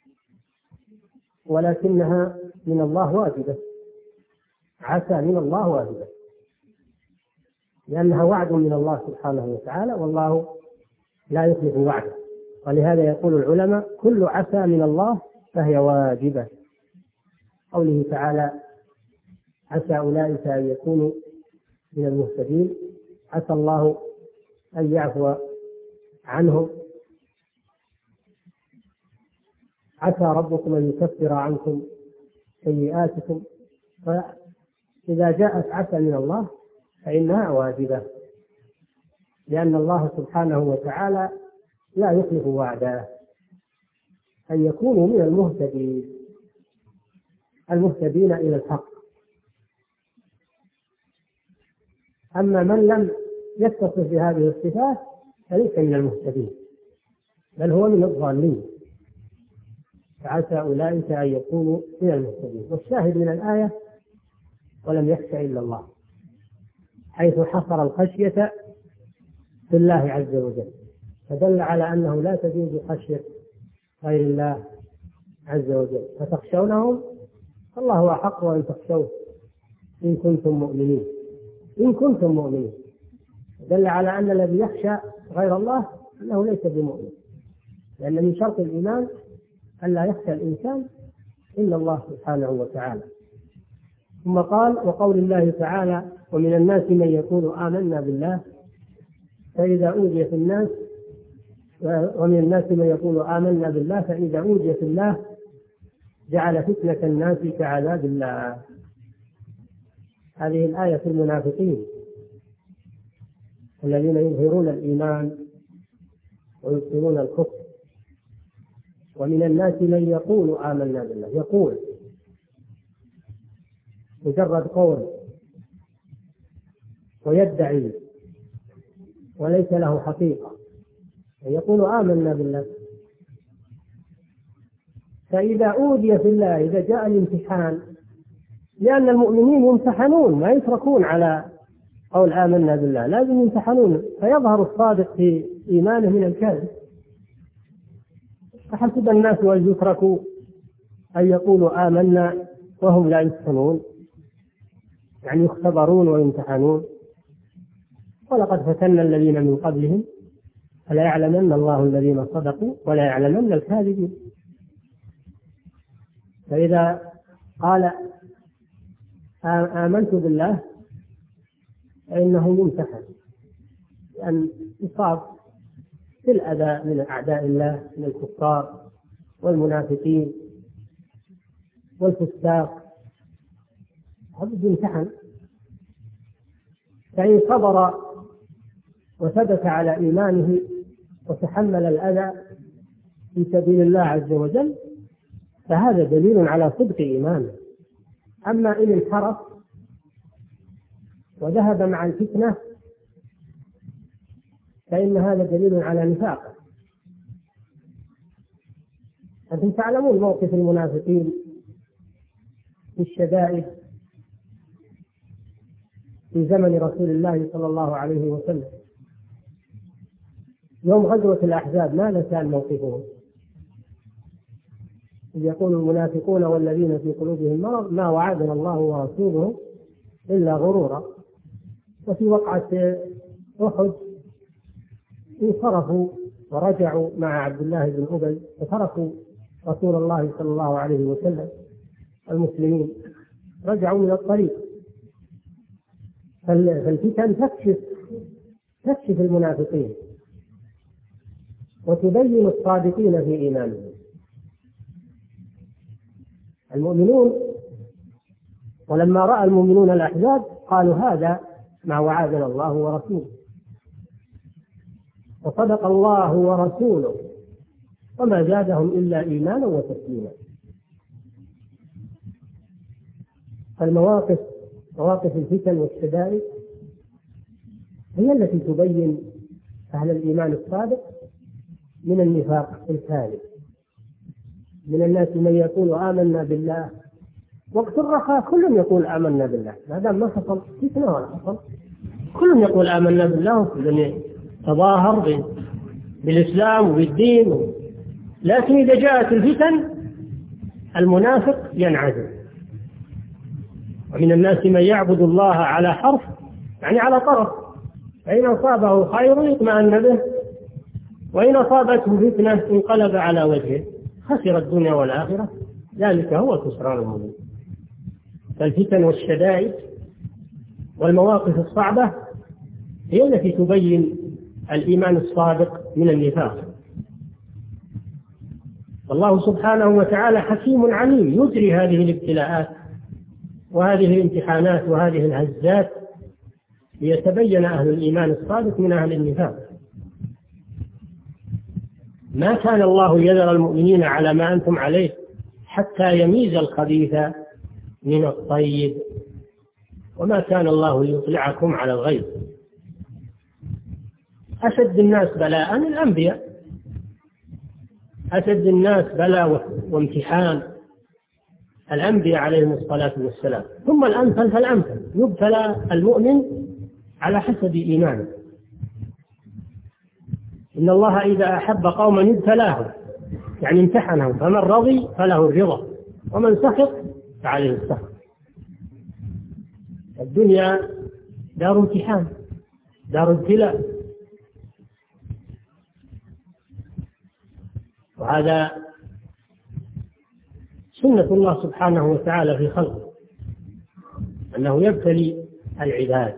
ولكنها من الله واجبة، عسى من الله واجبة لأنها وعد من الله سبحانه وتعالى، والله لا يخلف وعده. ولهذا يقول العلماء كل عسى من الله فهي واجبة. قوله تعالى عسى أولئك أن يكونوا من المهتدين، عسى الله أن يعفو عنهم، عسى ربكم أن يكفر عنكم سيئاتكم. فإذا جاءت عسى من الله فإنها واجبة، لأن الله سبحانه وتعالى لا يخلف وعده أن يكونوا من المهتدين المهتدين إلى الحق. أما من لم يتصف بهذه الصفات فليس من المهتدين، بل هو من الضالين. فعسى أولئك أن يكونوا من المهتدين. والشاهد من الآية ولم يخشى إلا الله، حيث حصر الخشية في الله عز وجل، فدل على أنه لا تجوز خشية غير الله عز وجل. فتخشونهم الله هو أحق أن تخشوه إن كنتم مؤمنين إن كنتم مؤمنين دل على أن الذي يخشى غير الله أنه ليس بمؤمن، لأن من شرط الإيمان أن لا يخشى الإنسان إلا الله سبحانه وتعالى. ثم قال وقول الله تعالى ومن الناس من يقول آمنا بالله فإذا أوذي في الناس ومن الناس من يقول آمنا بالله فإذا أوذي في الله جعل فتنة الناس كعذاب الله. هذه الآية في المنافقين الذين يظهرون الإيمان ويبطلون الكفر. ومن الناس من يقول آمنا بالله، يقول مجرد قول ويدعي وليس له حقيقة، يقول آمنا بالله. فإذا أوذي في الله، إذا جاء الامتحان، لأن المؤمنين يمتحنون ما يتركون على قول آمنا بالله، لازم يمتحنون فيظهر الصادق في إيمانه من الكاذب. فحسب الناس أن يتركوا أن يقولوا آمنا وهم لا يفتنون، يعني يختبرون ويمتحنون. ولقد فتنا الذين من قبلهم فلا يعلمن الله الذين صدقوا ولا يعلمن الكاذبين. فإذا قال آمنت بالله فإنه يمتحن، لأن يصاب في الأذى من أعداء الله من الكفار والمنافقين والفساق، هذا يمتحن. فإن صبر وثبت على إيمانه وتحمل الأذى في سبيل الله عز وجل فهذا دليل على صدق إيمانه. أما إن انحرف وذهب مع الفتنة فإن هذا دليل على نفاقه. أنتم تعلمون موقف المنافقين في الشدائد في زمن رسول الله صلى الله عليه وسلم، يوم غزوة الأحزاب ماذا كان موقفهم؟ إذ يقول المنافقون والذين في قلوبهم مرض ما وعدنا الله ورسوله إلا غرورا. وفي وقعة أحد انصرفوا ورجعوا مع عبد الله بن أبي وتركوا رسول الله صلى الله عليه وسلم. المسلمين رجعوا من الطريق. فالفتن تكشف تكشف المنافقين وتبين الصادقين في إيمانهم. المؤمنون ولما رأى المؤمنون الأحزاب قالوا هذا ما وعدنا الله ورسوله، وصدق الله ورسوله وما زادهم إلا إيمانا وتسليما. المواقف مواقف الفتن والشدائد هي التي تبين أهل الإيمان الصادق من النفاق الكاذب. من الناس من يقول آمنا بالله وقت الرخاء كل يقول آمنا بالله، ما دام ما حصل فتنة ولا حصل كل يقول آمنا بالله وكل تظاهر بالإسلام وبالدين. لكن إذا جاءت الفتن المنافق ينعزل. ومن الناس من يعبد الله على حرف يعني على طرف، فإن أصابه خير اطمأن به وإن أصابته فتنة انقلب على وجهه خسر الدنيا والآخرة، ذلك هو الخسران المبين. فالفتن والشدائد والمواقف الصعبة هي التي تبين الإيمان الصادق من النفاق. والله سبحانه وتعالى حكيم عليم يجري هذه الابتلاءات وهذه الامتحانات وهذه الهزات ليتبين أهل الإيمان الصادق من أهل النفاق. ما كان الله يذر المؤمنين على ما أنتم عليه حتى يميز الخبيث من الطيب وما كان الله ليطلعكم على الغيب. أشد الناس بلاء الأنبياء، أشد الناس بلاء وامتحان الأنبياء عليهم الصلاة والسلام، ثم الأمثل فالأمثل يبتلى المؤمن على حسب إيمانه. إن الله إذا أحب قوما ابتلاهم يعني امتحنهم، فمن رضي فله الرضا ومن سخط فعليه السخط. الدنيا دار امتحان دار ابتلاء، وهذا سنة الله سبحانه وتعالى في خلقه أنه يبتلي العباد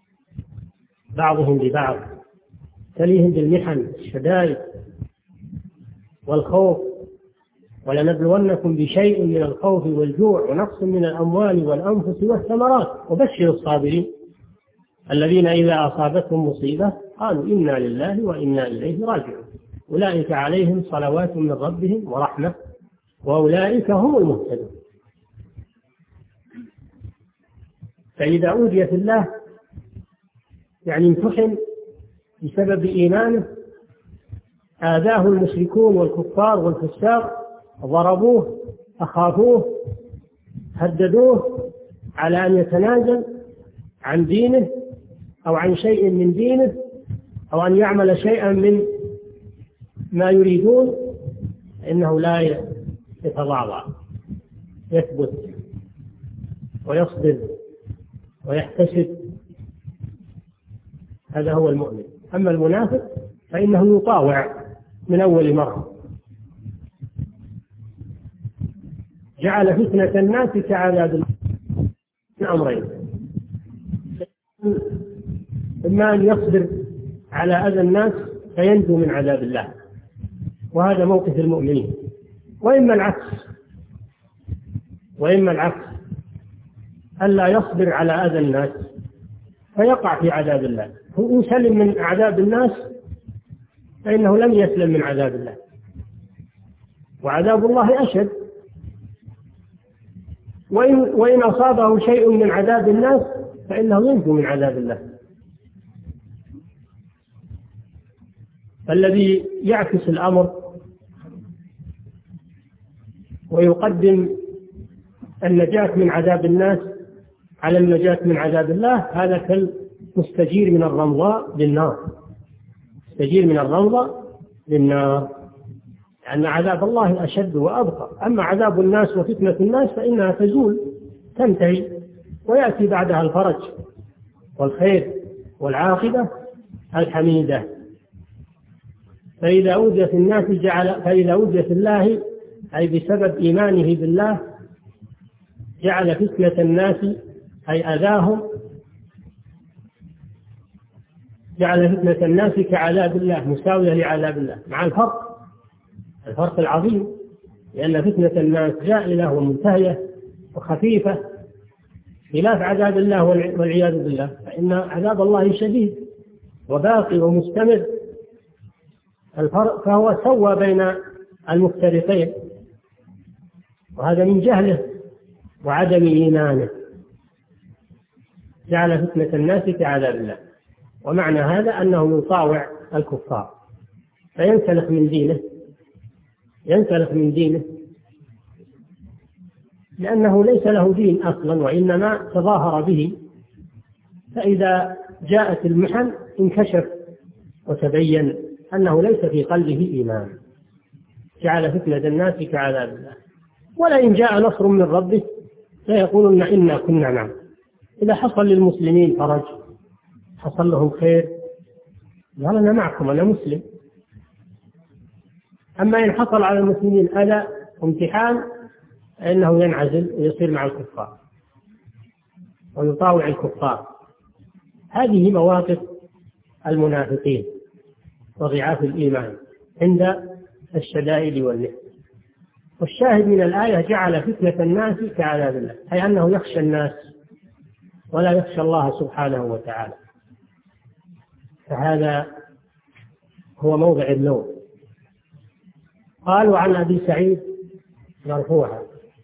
بعضهم ببعض، يبتليهم بالمحن الشدائد والخوف. ولنبلونكم بشيء من الخوف والجوع ونقص من الأموال والأنفس والثمرات وبشر الصابرين الذين إذا أصابتهم مصيبة قالوا إنا لله وإنا إليه راجعون أولئك عليهم صلوات من ربهم ورحمة وأولئك هم المهتدون. فإذا أوذي في الله يعني امتحن بسبب إيمانه، آذاه المشركون والكفار والفساق، ضربوه أخافوه هددوه على أن يتنازل عن دينه أو عن شيء من دينه أو أن يعمل شيئا من ما يريدون، إنه لا يتضاضع، يثبت ويصبر ويحتسب. هذا هو المؤمن. أما المنافق فإنه يطاوع من أول مرة. جعل فتنة الناس كعذاب الأمرين، إما أن يصبر على أذى الناس فينجو من عذاب الله وهذا موقف المؤمنين، وإما العكس وإما العكس ألا يصبر على أذى الناس فيقع في عذاب الله. إن سلم من عذاب الناس فإنه لم يسلم من عذاب الله، وعذاب الله أشد. وإن, وإن أصابه شيء من عذاب الناس فإنه ينجو من عذاب الله. فالذي يعكس الأمر ويقدم النجاة من عذاب الناس على النجاة من عذاب الله هذا كالمستجير من الرمضاء بالنار. يستجير من الروضة للنار، لأن عذاب الله أشد وأبقى. أما عذاب الناس وفتنة الناس فإنها تزول تنتهي ويأتي بعدها الفرج والخير والعاقبة الحميدة. فإذا أوذي في الناس جعل فإذا أوذي في الله أي بسبب إيمانه بالله جعل فتنة الناس أي أذاهم، جعل فتنة الناس كعذاب الله مساوية لعذاب الله، مع الفرق الفرق العظيم، لأن فتنة الناس جائلة ومنتهية وخفيفة خلاف عذاب الله والعياذ بالله، فإن عذاب الله شديد وباقي ومستمر. الفرق فهو سوى بين المفترقين، وهذا من جهله وعدم إيمانه، جعل فتنة الناس كعذاب الله. ومعنى هذا أنه يطاوع الكفار فينسلخ من دينه ينسلخ من دينه لأنه ليس له دين أصلا وإنما تظاهر به، فإذا جاءت المحن انكشف وتبين أنه ليس في قلبه إيمان، جعل فتنة الناس كعذاب الله. ولئن جاء نصر من ربه فيقولون إنا كنا معكم. إذا حصل للمسلمين فرج حصل لهم خير قال أنا معكم أنا مسلم. أما إن حصل على المسلمين أذى وامتحان فإنه ينعزل ويصير مع الكفار ويطاوع الكفار. هذه مواقف المنافقين وضعاف الإيمان عند الشدائد والمحن. والشاهد من الآية جعل فتنة الناس كعذاب الله، أي أنه يخشى الناس ولا يخشى الله سبحانه وتعالى، فهذا هو موضع اللوم. قال وعن أبي سعيد مرفوعا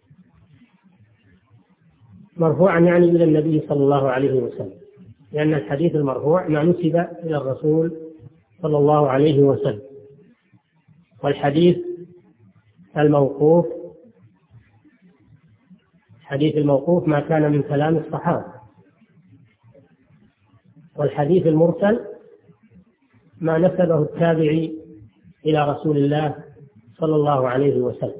مرفوعا يعني إلى النبي صلى الله عليه وسلم، لأن الحديث المرفوع ما نسب إلى الرسول صلى الله عليه وسلم، والحديث الموقوف الحديث الموقوف ما كان من كلام الصحابة، والحديث المرسل ما نسبه التابعي إلى رسول الله صلى الله عليه وسلم.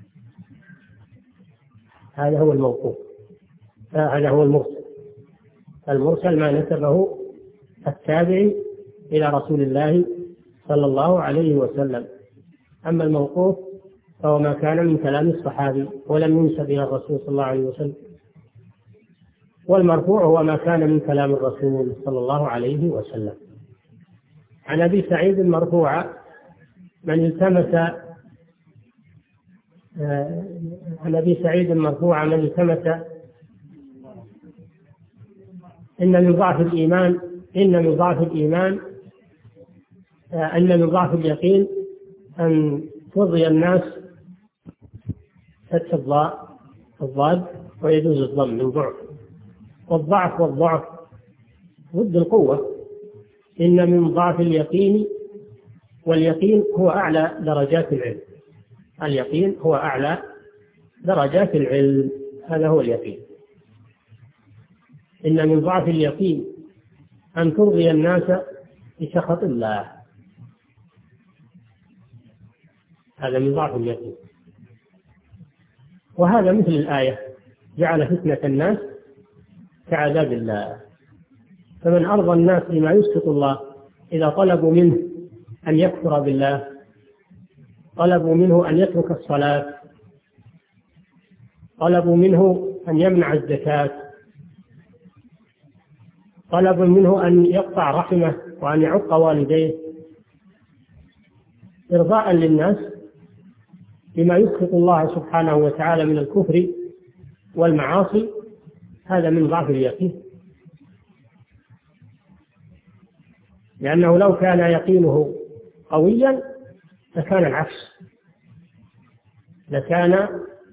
هذا هو الموقوف، هذا هو المرسل. المرسل ما نسبه التابعي إلى رسول الله صلى الله عليه وسلم. أما الموقوف فهو ما كان من كلام الصحابي ولم ينسب إلى الرسول صلى الله عليه وسلم. والمرفوع هو ما كان من كلام الرسول صلى الله عليه وسلم. عن أبي سعيد مرفوعا من التمس عن أبي سعيد مرفوعا من التمس إن من ضعف الإيمان إن من ضعف الإيمان أن من ضعف اليقين أن ترضي الناس فتح الضاء الضاد ويجوز الضم من ضعف، والضعف والضعف ضد القوة. إن من ضعف اليقين، واليقين هو أعلى درجات العلم، اليقين هو أعلى درجات العلم، هذا هو اليقين. إن من ضعف اليقين أن ترضي الناس بسخط الله، هذا من ضعف اليقين. وهذا مثل الآية جعل فتنة الناس كعذاب الله. فمن أرضى الناس بما يسخط الله إذا طلبوا منه أن يكفر بالله، طلبوا منه أن يترك الصلاة، طلبوا منه أن يمنع الزكاة، طلبوا منه أن يقطع رحمه وأن يعق والديه، إرضاء للناس بما يسخط الله سبحانه وتعالى من الكفر والمعاصي، هذا من ضعف اليقين. لأنه لو كان يقينه قويا لكان العكس، لكان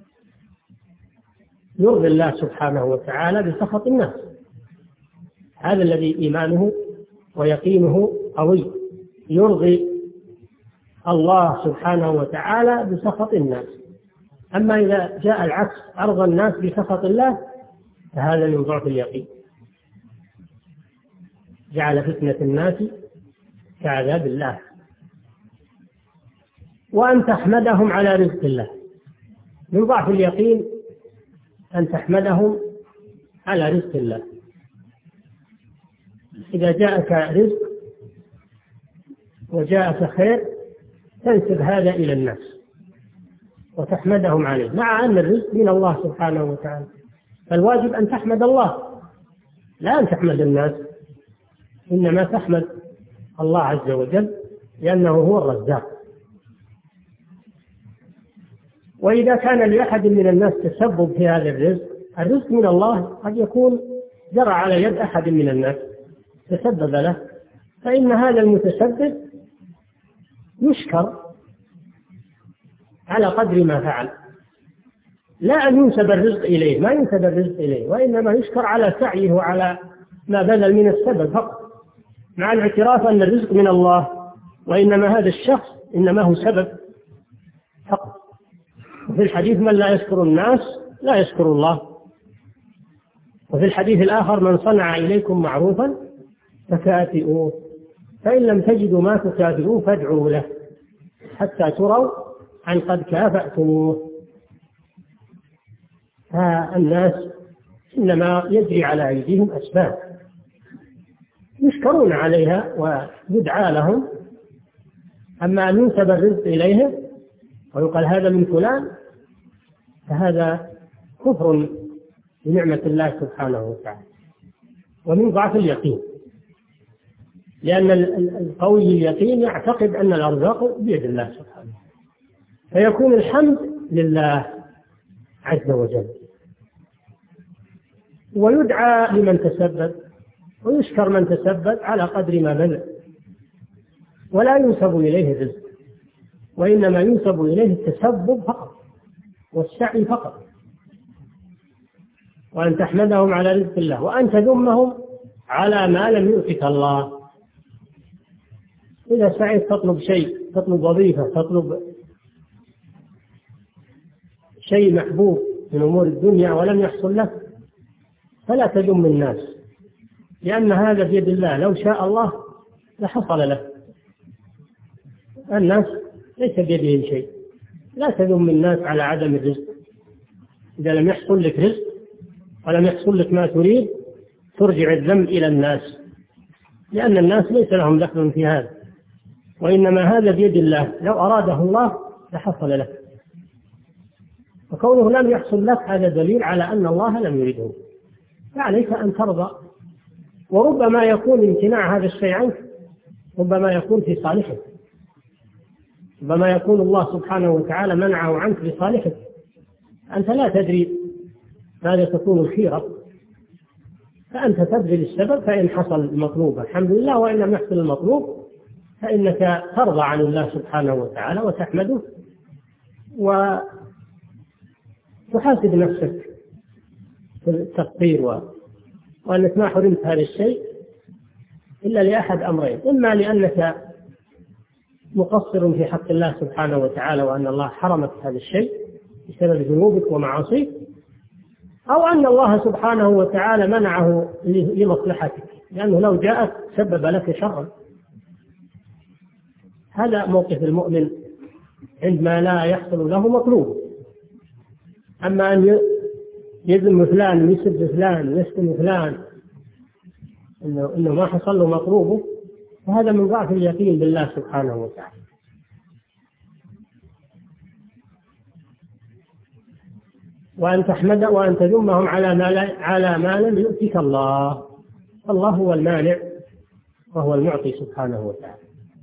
يرضي الله سبحانه وتعالى بسخط الناس. هذا الذي إيمانه ويقينه قوي يرضي الله سبحانه وتعالى بسخط الناس. أما إذا جاء العكس أرضى الناس بسخط الله فهذا من ضعف اليقين. جعل فتنة الناس كعذاب الله، وأن تحمدهم على رزق الله. من ضعف اليقين أن تحمدهم على رزق الله. إذا جاءك رزق وجاءك خير تنسب هذا إلى الناس وتحمدهم عليه، مع أن الرزق من الله سبحانه وتعالى. فالواجب أن تحمد الله لا أن تحمد الناس، إنما تحمد الله عز وجل لأنه هو الرزاق. وإذا كان لأحد من الناس تسبب في هذا الرزق، الرزق من الله قد يكون جرى على يد أحد من الناس تسبب له، فإن هذا المتسبب يشكر على قدر ما فعل، لا أن ينسب الرزق إليه، ما ينسب الرزق إليه، وإنما يشكر على سعيه وعلى ما بذل من السبب فقط، مع الاعتراف أن الرزق من الله، وإنما هذا الشخص إنما هو سبب فقط. وفي الحديث من لا يشكر الناس لا يشكر الله. وفي الحديث الآخر من صنع إليكم معروفا فكافئوه، فإن لم تجدوا ما تكافئوه فادعوا له حتى تروا عن قد كافأتموه. فالناس إنما يجري على أيديهم أسباب يشكرون عليها ويدعى لهم، أما أن ينسب الرزق إليهم ويقال هذا من فلان فهذا كفر بنعمة الله سبحانه وتعالى، ومن ضعف اليقين، لأن القوي اليقين يعتقد أن الأرزاق بيد الله سبحانه، فيكون الحمد لله عز وجل، ويدعى لمن تسبب ويشكر من تسبب على قدر ما بذل، ولا ينسب إليه الرزق، وإنما ينسب إليه التسبب فقط والسعي فقط. وأن تحمدهم على رزق الله، وأن تذمهم على ما لم يؤتك الله. إذا سعيت تطلب شيء، تطلب وظيفة، تطلب شيء محبوب من أمور الدنيا ولم يحصل لك، فلا تذم الناس، لأن هذا بيد الله، لو شاء الله لحصل له. الناس ليس بيده شيء. لا تذم الناس على عدم الرزق. إذا لم يحصل لك رزق ولم يحصل لك ما تريد ترجع الذنب إلى الناس، لأن الناس ليس لهم دخل في هذا، وإنما هذا بيد الله، لو أراده الله لحصل له. وكونه لم يحصل لك هذا دليل على أن الله لم يريده، فعليك أن ترضى. وربما يكون امتناع هذا الشيء عنك ربما يكون في صالحك، ربما يكون الله سبحانه وتعالى منعه عنك لصالحك، أنت لا تدري ماذا تكون الخيرة، فأنت تبذل السبب، فإن حصل المطلوب الحمد لله، وإن لم يحصل المطلوب فإنك ترضى عن الله سبحانه وتعالى وتحمده وتحاسب نفسك في التقصير و... وأنك ما حرمت هذا الشيء إلا لأحد أمرين: إما لأنك مقصر في حق الله سبحانه وتعالى وأن الله حرمك هذا الشيء بسبب ذنوبك ومعاصيك، أو أن الله سبحانه وتعالى منعه لمصلحتك، لأنه لو جاءك سبب لك شرا. هذا موقف المؤمن عندما لا يحصل له مطلوب. أما أن يذم فلان ويسب فلان ويشتم فلان إنه, إنه ما حصل له مطلوبه، فهذا من ضعف اليقين بالله سبحانه وتعالى. وأن تحمد وأن تذمهم على ما على ما لم يؤتك الله، الله هو المانع وهو المعطي سبحانه وتعالى.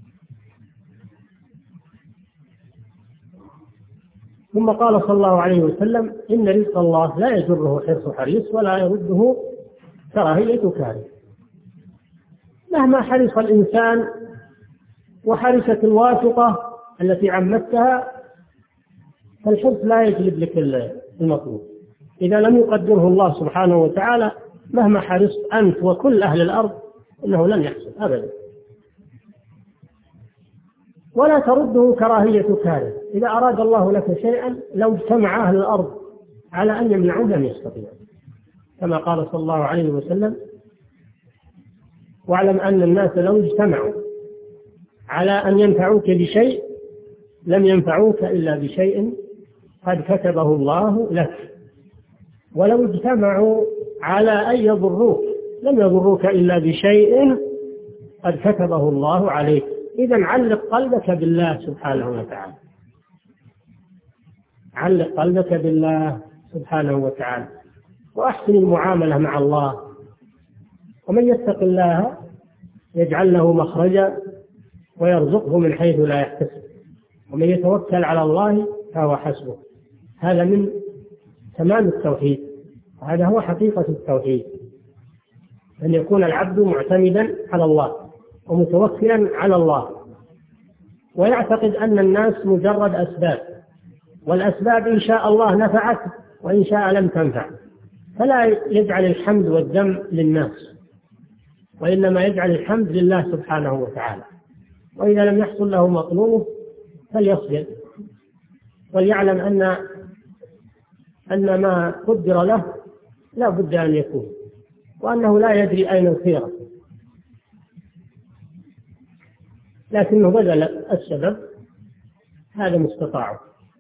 ثم قال صلى الله عليه وسلم: إن رزق الله لا يجره حرص حريص ولا يرده كراهية كاره. مهما حرص الإنسان وحرصت الواثقة التي عمتها، فالحرص لا يجلب لك المطلوب. إذا لم يقدره الله سبحانه وتعالى مهما حرصت أنت وكل أهل الأرض إنه لن يحصل أبدا. ولا ترده كراهية كاره. إذا أراد الله لك شيئا لو اجتمع أهل الأرض على أن يمنعوه لم يستطيعوا، كما قال صلى الله عليه وسلم: واعلم أن الناس لو اجتمعوا على أن ينفعوك بشيء لم ينفعوك إلا بشيء قد كتبه الله لك، ولو اجتمعوا على أن يضروك لم يضروك إلا بشيء قد كتبه الله عليك. إذن علق قلبك بالله سبحانه وتعالى، علق قلبك بالله سبحانه وتعالى، وأحسن المعاملة مع الله. ومن يتق الله يجعل له مخرجا ويرزقه من حيث لا يحتسب، ومن يتوكل على الله فهو حسبه. هذا من تمام التوحيد، وهذا هو حقيقة التوحيد، أن يكون العبد معتمدا على الله ومتوكلا على الله، ويعتقد أن الناس مجرد أسباب، والأسباب إن شاء الله نفعت وإن شاء لم تنفع، فلا يجعل الحمد والذم للناس، وإنما يجعل الحمد لله سبحانه وتعالى. وإذا لم يحصل له مطلوبه فليصبر، وليعلم أن أن ما قدر له لا بد أن يكون، وأنه لا يدري أين الخير، لكنه بذل السبب، هذا مستطاع.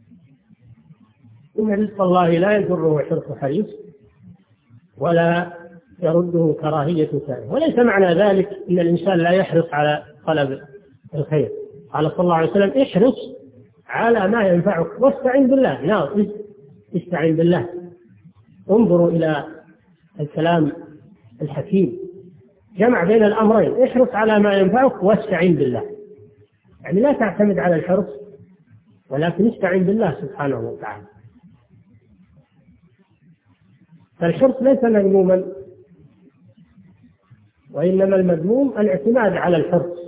إن رزق الله لا يجره حرص حريص ولا يرده كراهية كاره. وليس معنى ذلك أن الإنسان لا يحرص على طلب الخير. قال صلى الله عليه وسلم: احرص على ما ينفعك واستعن بالله. نعم، استعن بالله. انظروا إلى الكلام الحكيم، جمع بين الأمرين: احرص على ما ينفعك واستعن بالله. يعني لا تعتمد على الحرص، ولكن استعن بالله سبحانه وتعالى. فالحرص ليس مذموما، وإنما المذموم الاعتماد على الحرص.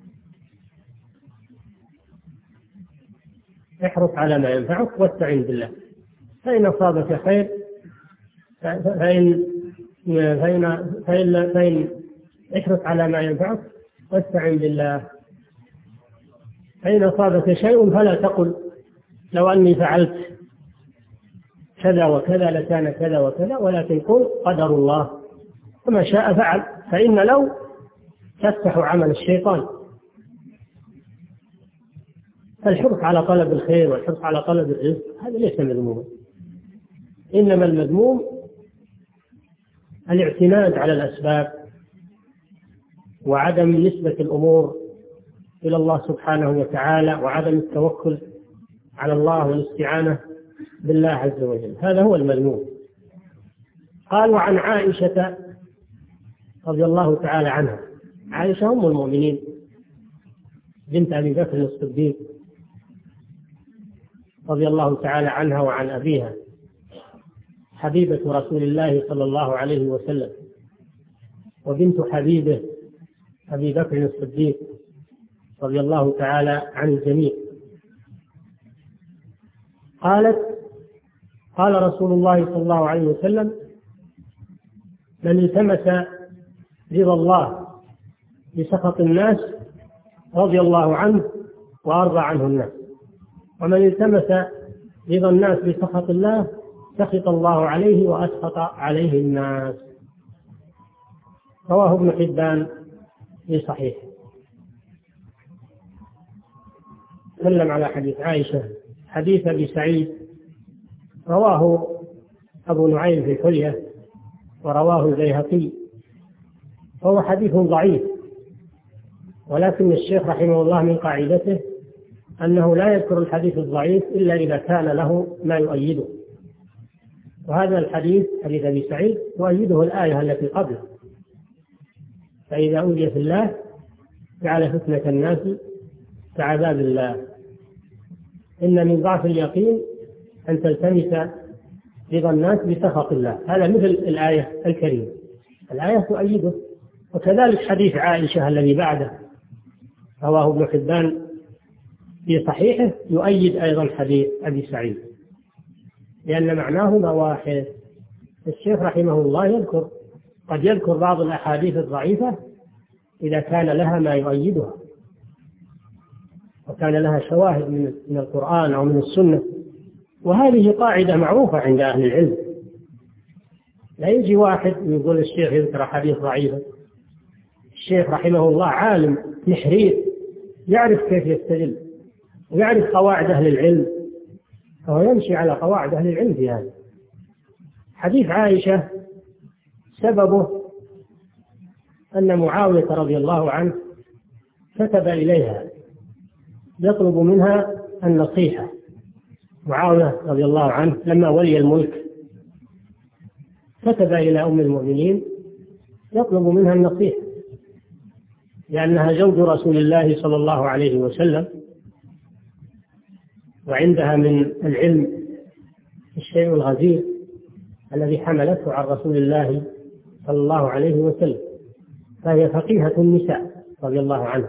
احرص على ما ينفعك واستعن بالله، فإن أصابك خير فإن فإن فإن, فإن احرص على ما ينفعك واستعن بالله. فإن أصابك شيء فلا تقل لو أني فعلت كذا وكذا لكان كذا وكذا، ولكن قل قدر الله وما شاء فعل، فإن لو تفتح عمل الشيطان. فالحرص على طلب الخير والحرص على طلب الرزق هذا ليس مذموما، إنما المذموم الاعتماد على الأسباب وعدم نسبة الأمور إلى الله سبحانه وتعالى، وعدم التوكل على الله والاستعانة بالله عز وجل، هذا هو المذموم. قال: وعن عائشة رضي الله تعالى عنها. عائشة أم المؤمنين بنت أبي بكر الصديق رضي الله تعالى عنها وعن أبيها، حبيبة رسول الله صلى الله عليه وسلم، وبنت حبيبه أبي بكر الصديق رضي الله تعالى عن الجميع. قالت: قال رسول الله صلى الله عليه وسلم: من التمس رضا الله بسخط الناس رضي الله عنه وأرضى عنه الناس، ومن التمس رضا الناس بسخط الله سخط الله عليه وأسخط عليه الناس. رواه ابن حبان في صحيح. تكلم على حديث عائشة. حديث أبي سعيد رواه أبو نعيم في الحلية ورواه البيهقي، وهو حديث ضعيف، ولكن الشيخ رحمه الله من قاعدته أنه لا يذكر الحديث الضعيف إلا إذا كان له ما يؤيده، وهذا الحديث حديث أبي سعيد تؤيده الآية التي قبله: فإذا أوذي في الله جعل فتنة الناس كعذاب الله. إن من ضعف اليقين أن تلتمس رضا الناس بسخط الله. هذا مثل الآية الكريمة، الآية تؤيده. وكذلك حديث عائشة الذي بعده رواه ابن حبان في صحيحه يؤيد أيضا حديث أبي سعيد، لأن معناهما واحد. الشيخ رحمه الله يذكر قد يذكر بعض الأحاديث الضعيفة إذا كان لها ما يؤيدها، وكان لها شواهد من القرآن أو من السنة، وهذه قاعدة معروفة عند أهل العلم. لا يجي واحد يقول الشيخ يذكر حديث ضعيفة. الشيخ رحمه الله عالم محرير يعرف كيف يستدل ويعرف قواعد أهل العلم، فهو يمشي على قواعد أهل العلم في هذا. حديث عائشة سببه أن معاوية رضي الله عنه كتب إليها يطلب منها النصيحة. معاوية رضي الله عنه لما ولي الملك كتب إلى أم المؤمنين يطلب منها النصيحة، لأنها زوج رسول الله صلى الله عليه وسلم، وعندها من العلم الشيء الغزير الذي حملته عن رسول الله صلى الله عليه وسلم، فهي فقيهة النساء رضي الله عنها.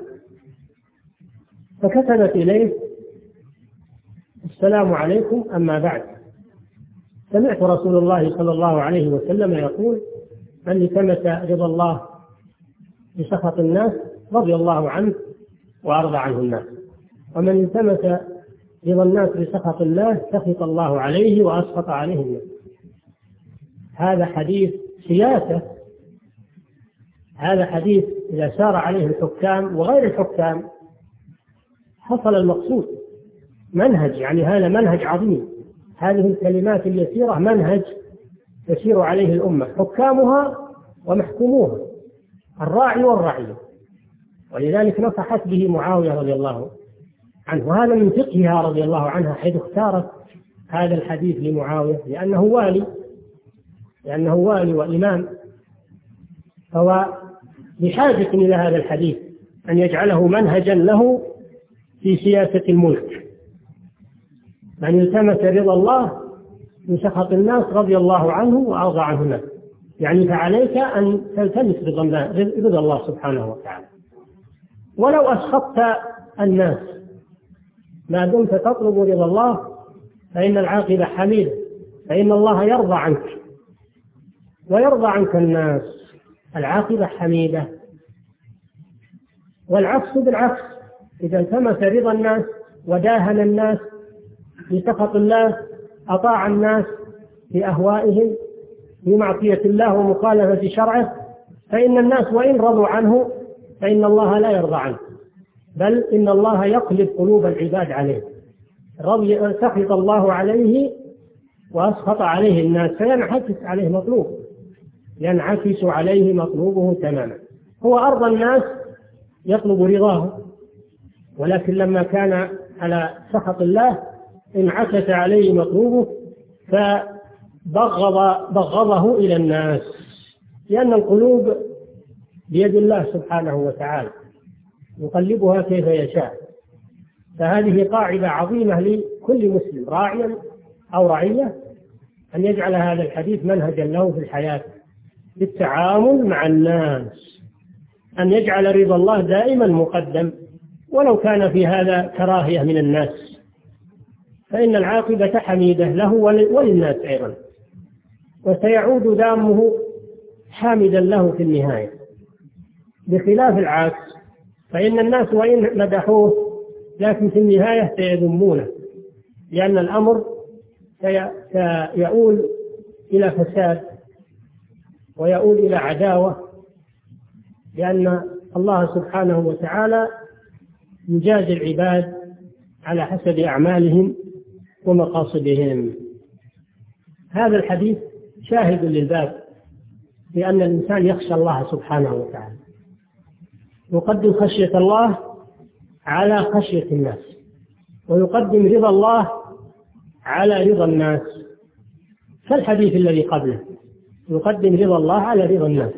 فكتبت إليه: السلام عليكم، أما بعد، سمعت رسول الله صلى الله عليه وسلم يقول: من التمس رضا الله بسخط الناس رضي الله عنه وأرضى عنه الناس، ومن التمس رضا الناس بسخط الله سخط الله عليه وأسخط عليه الناس. هذا حديث سياسة، هذا حديث إذا سار عليه الحكام وغير الحكام حصل المقصود. منهج، يعني هذا منهج عظيم، هذه الكلمات اليسيرة منهج تسير عليه الأمة، حكامها ومحكوموها، الراعي والرعية. ولذلك نصحت به معاوية رضي الله عنه، وهذا من فقهها رضي الله عنها حيث اختارت هذا الحديث لمعاوية، لأنه والي لأنه والي وإمام، فهو بحاجة إلى هذا الحديث أن يجعله منهجا له في سياسة الملك. من التمس رضا الله من سخط الناس رضي الله عنه وأرضى عنه الناس، يعني فعليك أن تلتمس رضا الله سبحانه وتعالى، ولو أسخطت الناس ما دمت تطلب رضا الله فإن العاقبة حميدة، فإن الله يرضى عنك ويرضى عنك الناس، العاقبة حميدة. والعكس بالعكس، إذا التمس رضا الناس وداهن الناس بسخط الله، أطاع الناس بأهوائهم بمعصية الله ومخالفة شرعه، فإن الناس وإن رضوا عنه فإن الله لا يرضى عنه، بل إن الله يقلب قلوب العباد عليه. رضي سخط الله عليه وأسخط عليه الناس، فينعكس عليه مطلوب ينعكس عليه مطلوبه تماما. هو أرضى الناس يطلب رضاه، ولكن لما كان على سخط الله انعكس عليه مطلوبه فبغض بغضه إلى الناس، لأن القلوب بيد الله سبحانه وتعالى يقلبها كيف يشاء. فهذه قاعدة عظيمة لكل مسلم راعيا أو رعية أن يجعل هذا الحديث منهجا له في الحياة في التعامل مع الناس، أن يجعل رضا الله دائما مقدم ولو كان في هذا كراهية من الناس، فإن العاقبة حميدة له وللناس أيضا، وسيعود دامه حامدا له في النهاية، بخلاف العكس فإن الناس وإن مدحوه لكن في النهاية سيذمونه، لأن الأمر سيؤول إلى فساد ويؤول إلى عداوة، لأن الله سبحانه وتعالى يجازي العباد على حسب أعمالهم ومقاصدهم. هذا الحديث شاهد للباب بأن الإنسان يخشى الله سبحانه وتعالى، يقدم خشية الله على خشية الناس، ويقدم رضا الله على رضا الناس. فالحديث الذي قبله يقدم رضا الله على رضا الناس،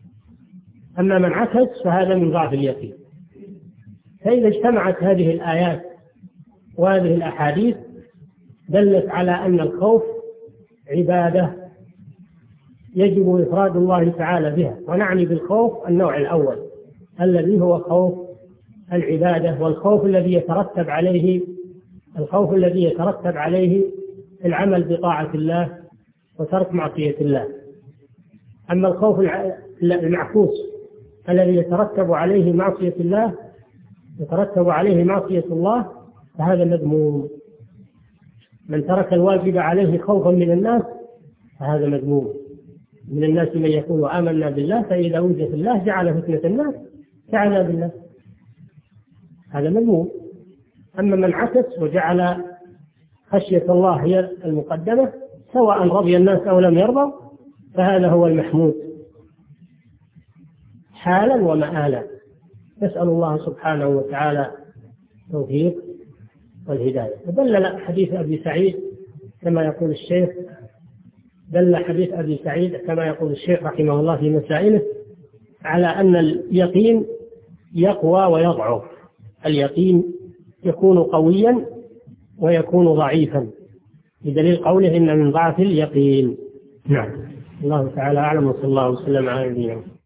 أما من عكس فهذا من ضعف اليقين. فإذا اجتمعت هذه الآيات وهذه الأحاديث دلت على أن الخوف عبادة يجب إفراد الله تعالى بها، ونعني بالخوف النوع الأول الذي هو خوف العبادة، والخوف الذي يترتب عليه الخوف الذي يترتب عليه العمل بطاعة الله وترك معصية الله. أما الخوف المعكوس الذي يترتب عليه معصية الله يترتب عليه معصية الله فهذا مذموم. من ترك الواجب عليه خوفا من الناس فهذا مذموم. من الناس من يقول آمنا بالله فإذا أوذي في الله جعل فتنة الناس كعذاب الله. هذا مذموم. أما من عكس وجعل خشية الله هي المقدمة سواء رضي الناس أو لم يرضوا فهذا هو المحمود حالا ومآلا. نسأل الله سبحانه وتعالى التوفيق والهداية. ودل حديث أبي سعيد كما يقول الشيخ دل حديث أبي سعيد كما يقول الشيخ رحمه الله في مسائله على أن اليقين يقوى ويضعف. اليقين يكون قويا ويكون ضعيفا بدليل قوله إن من ضعف اليقين. نعم. الله تعالى أعلم وصلى الله وسلم على نبينا.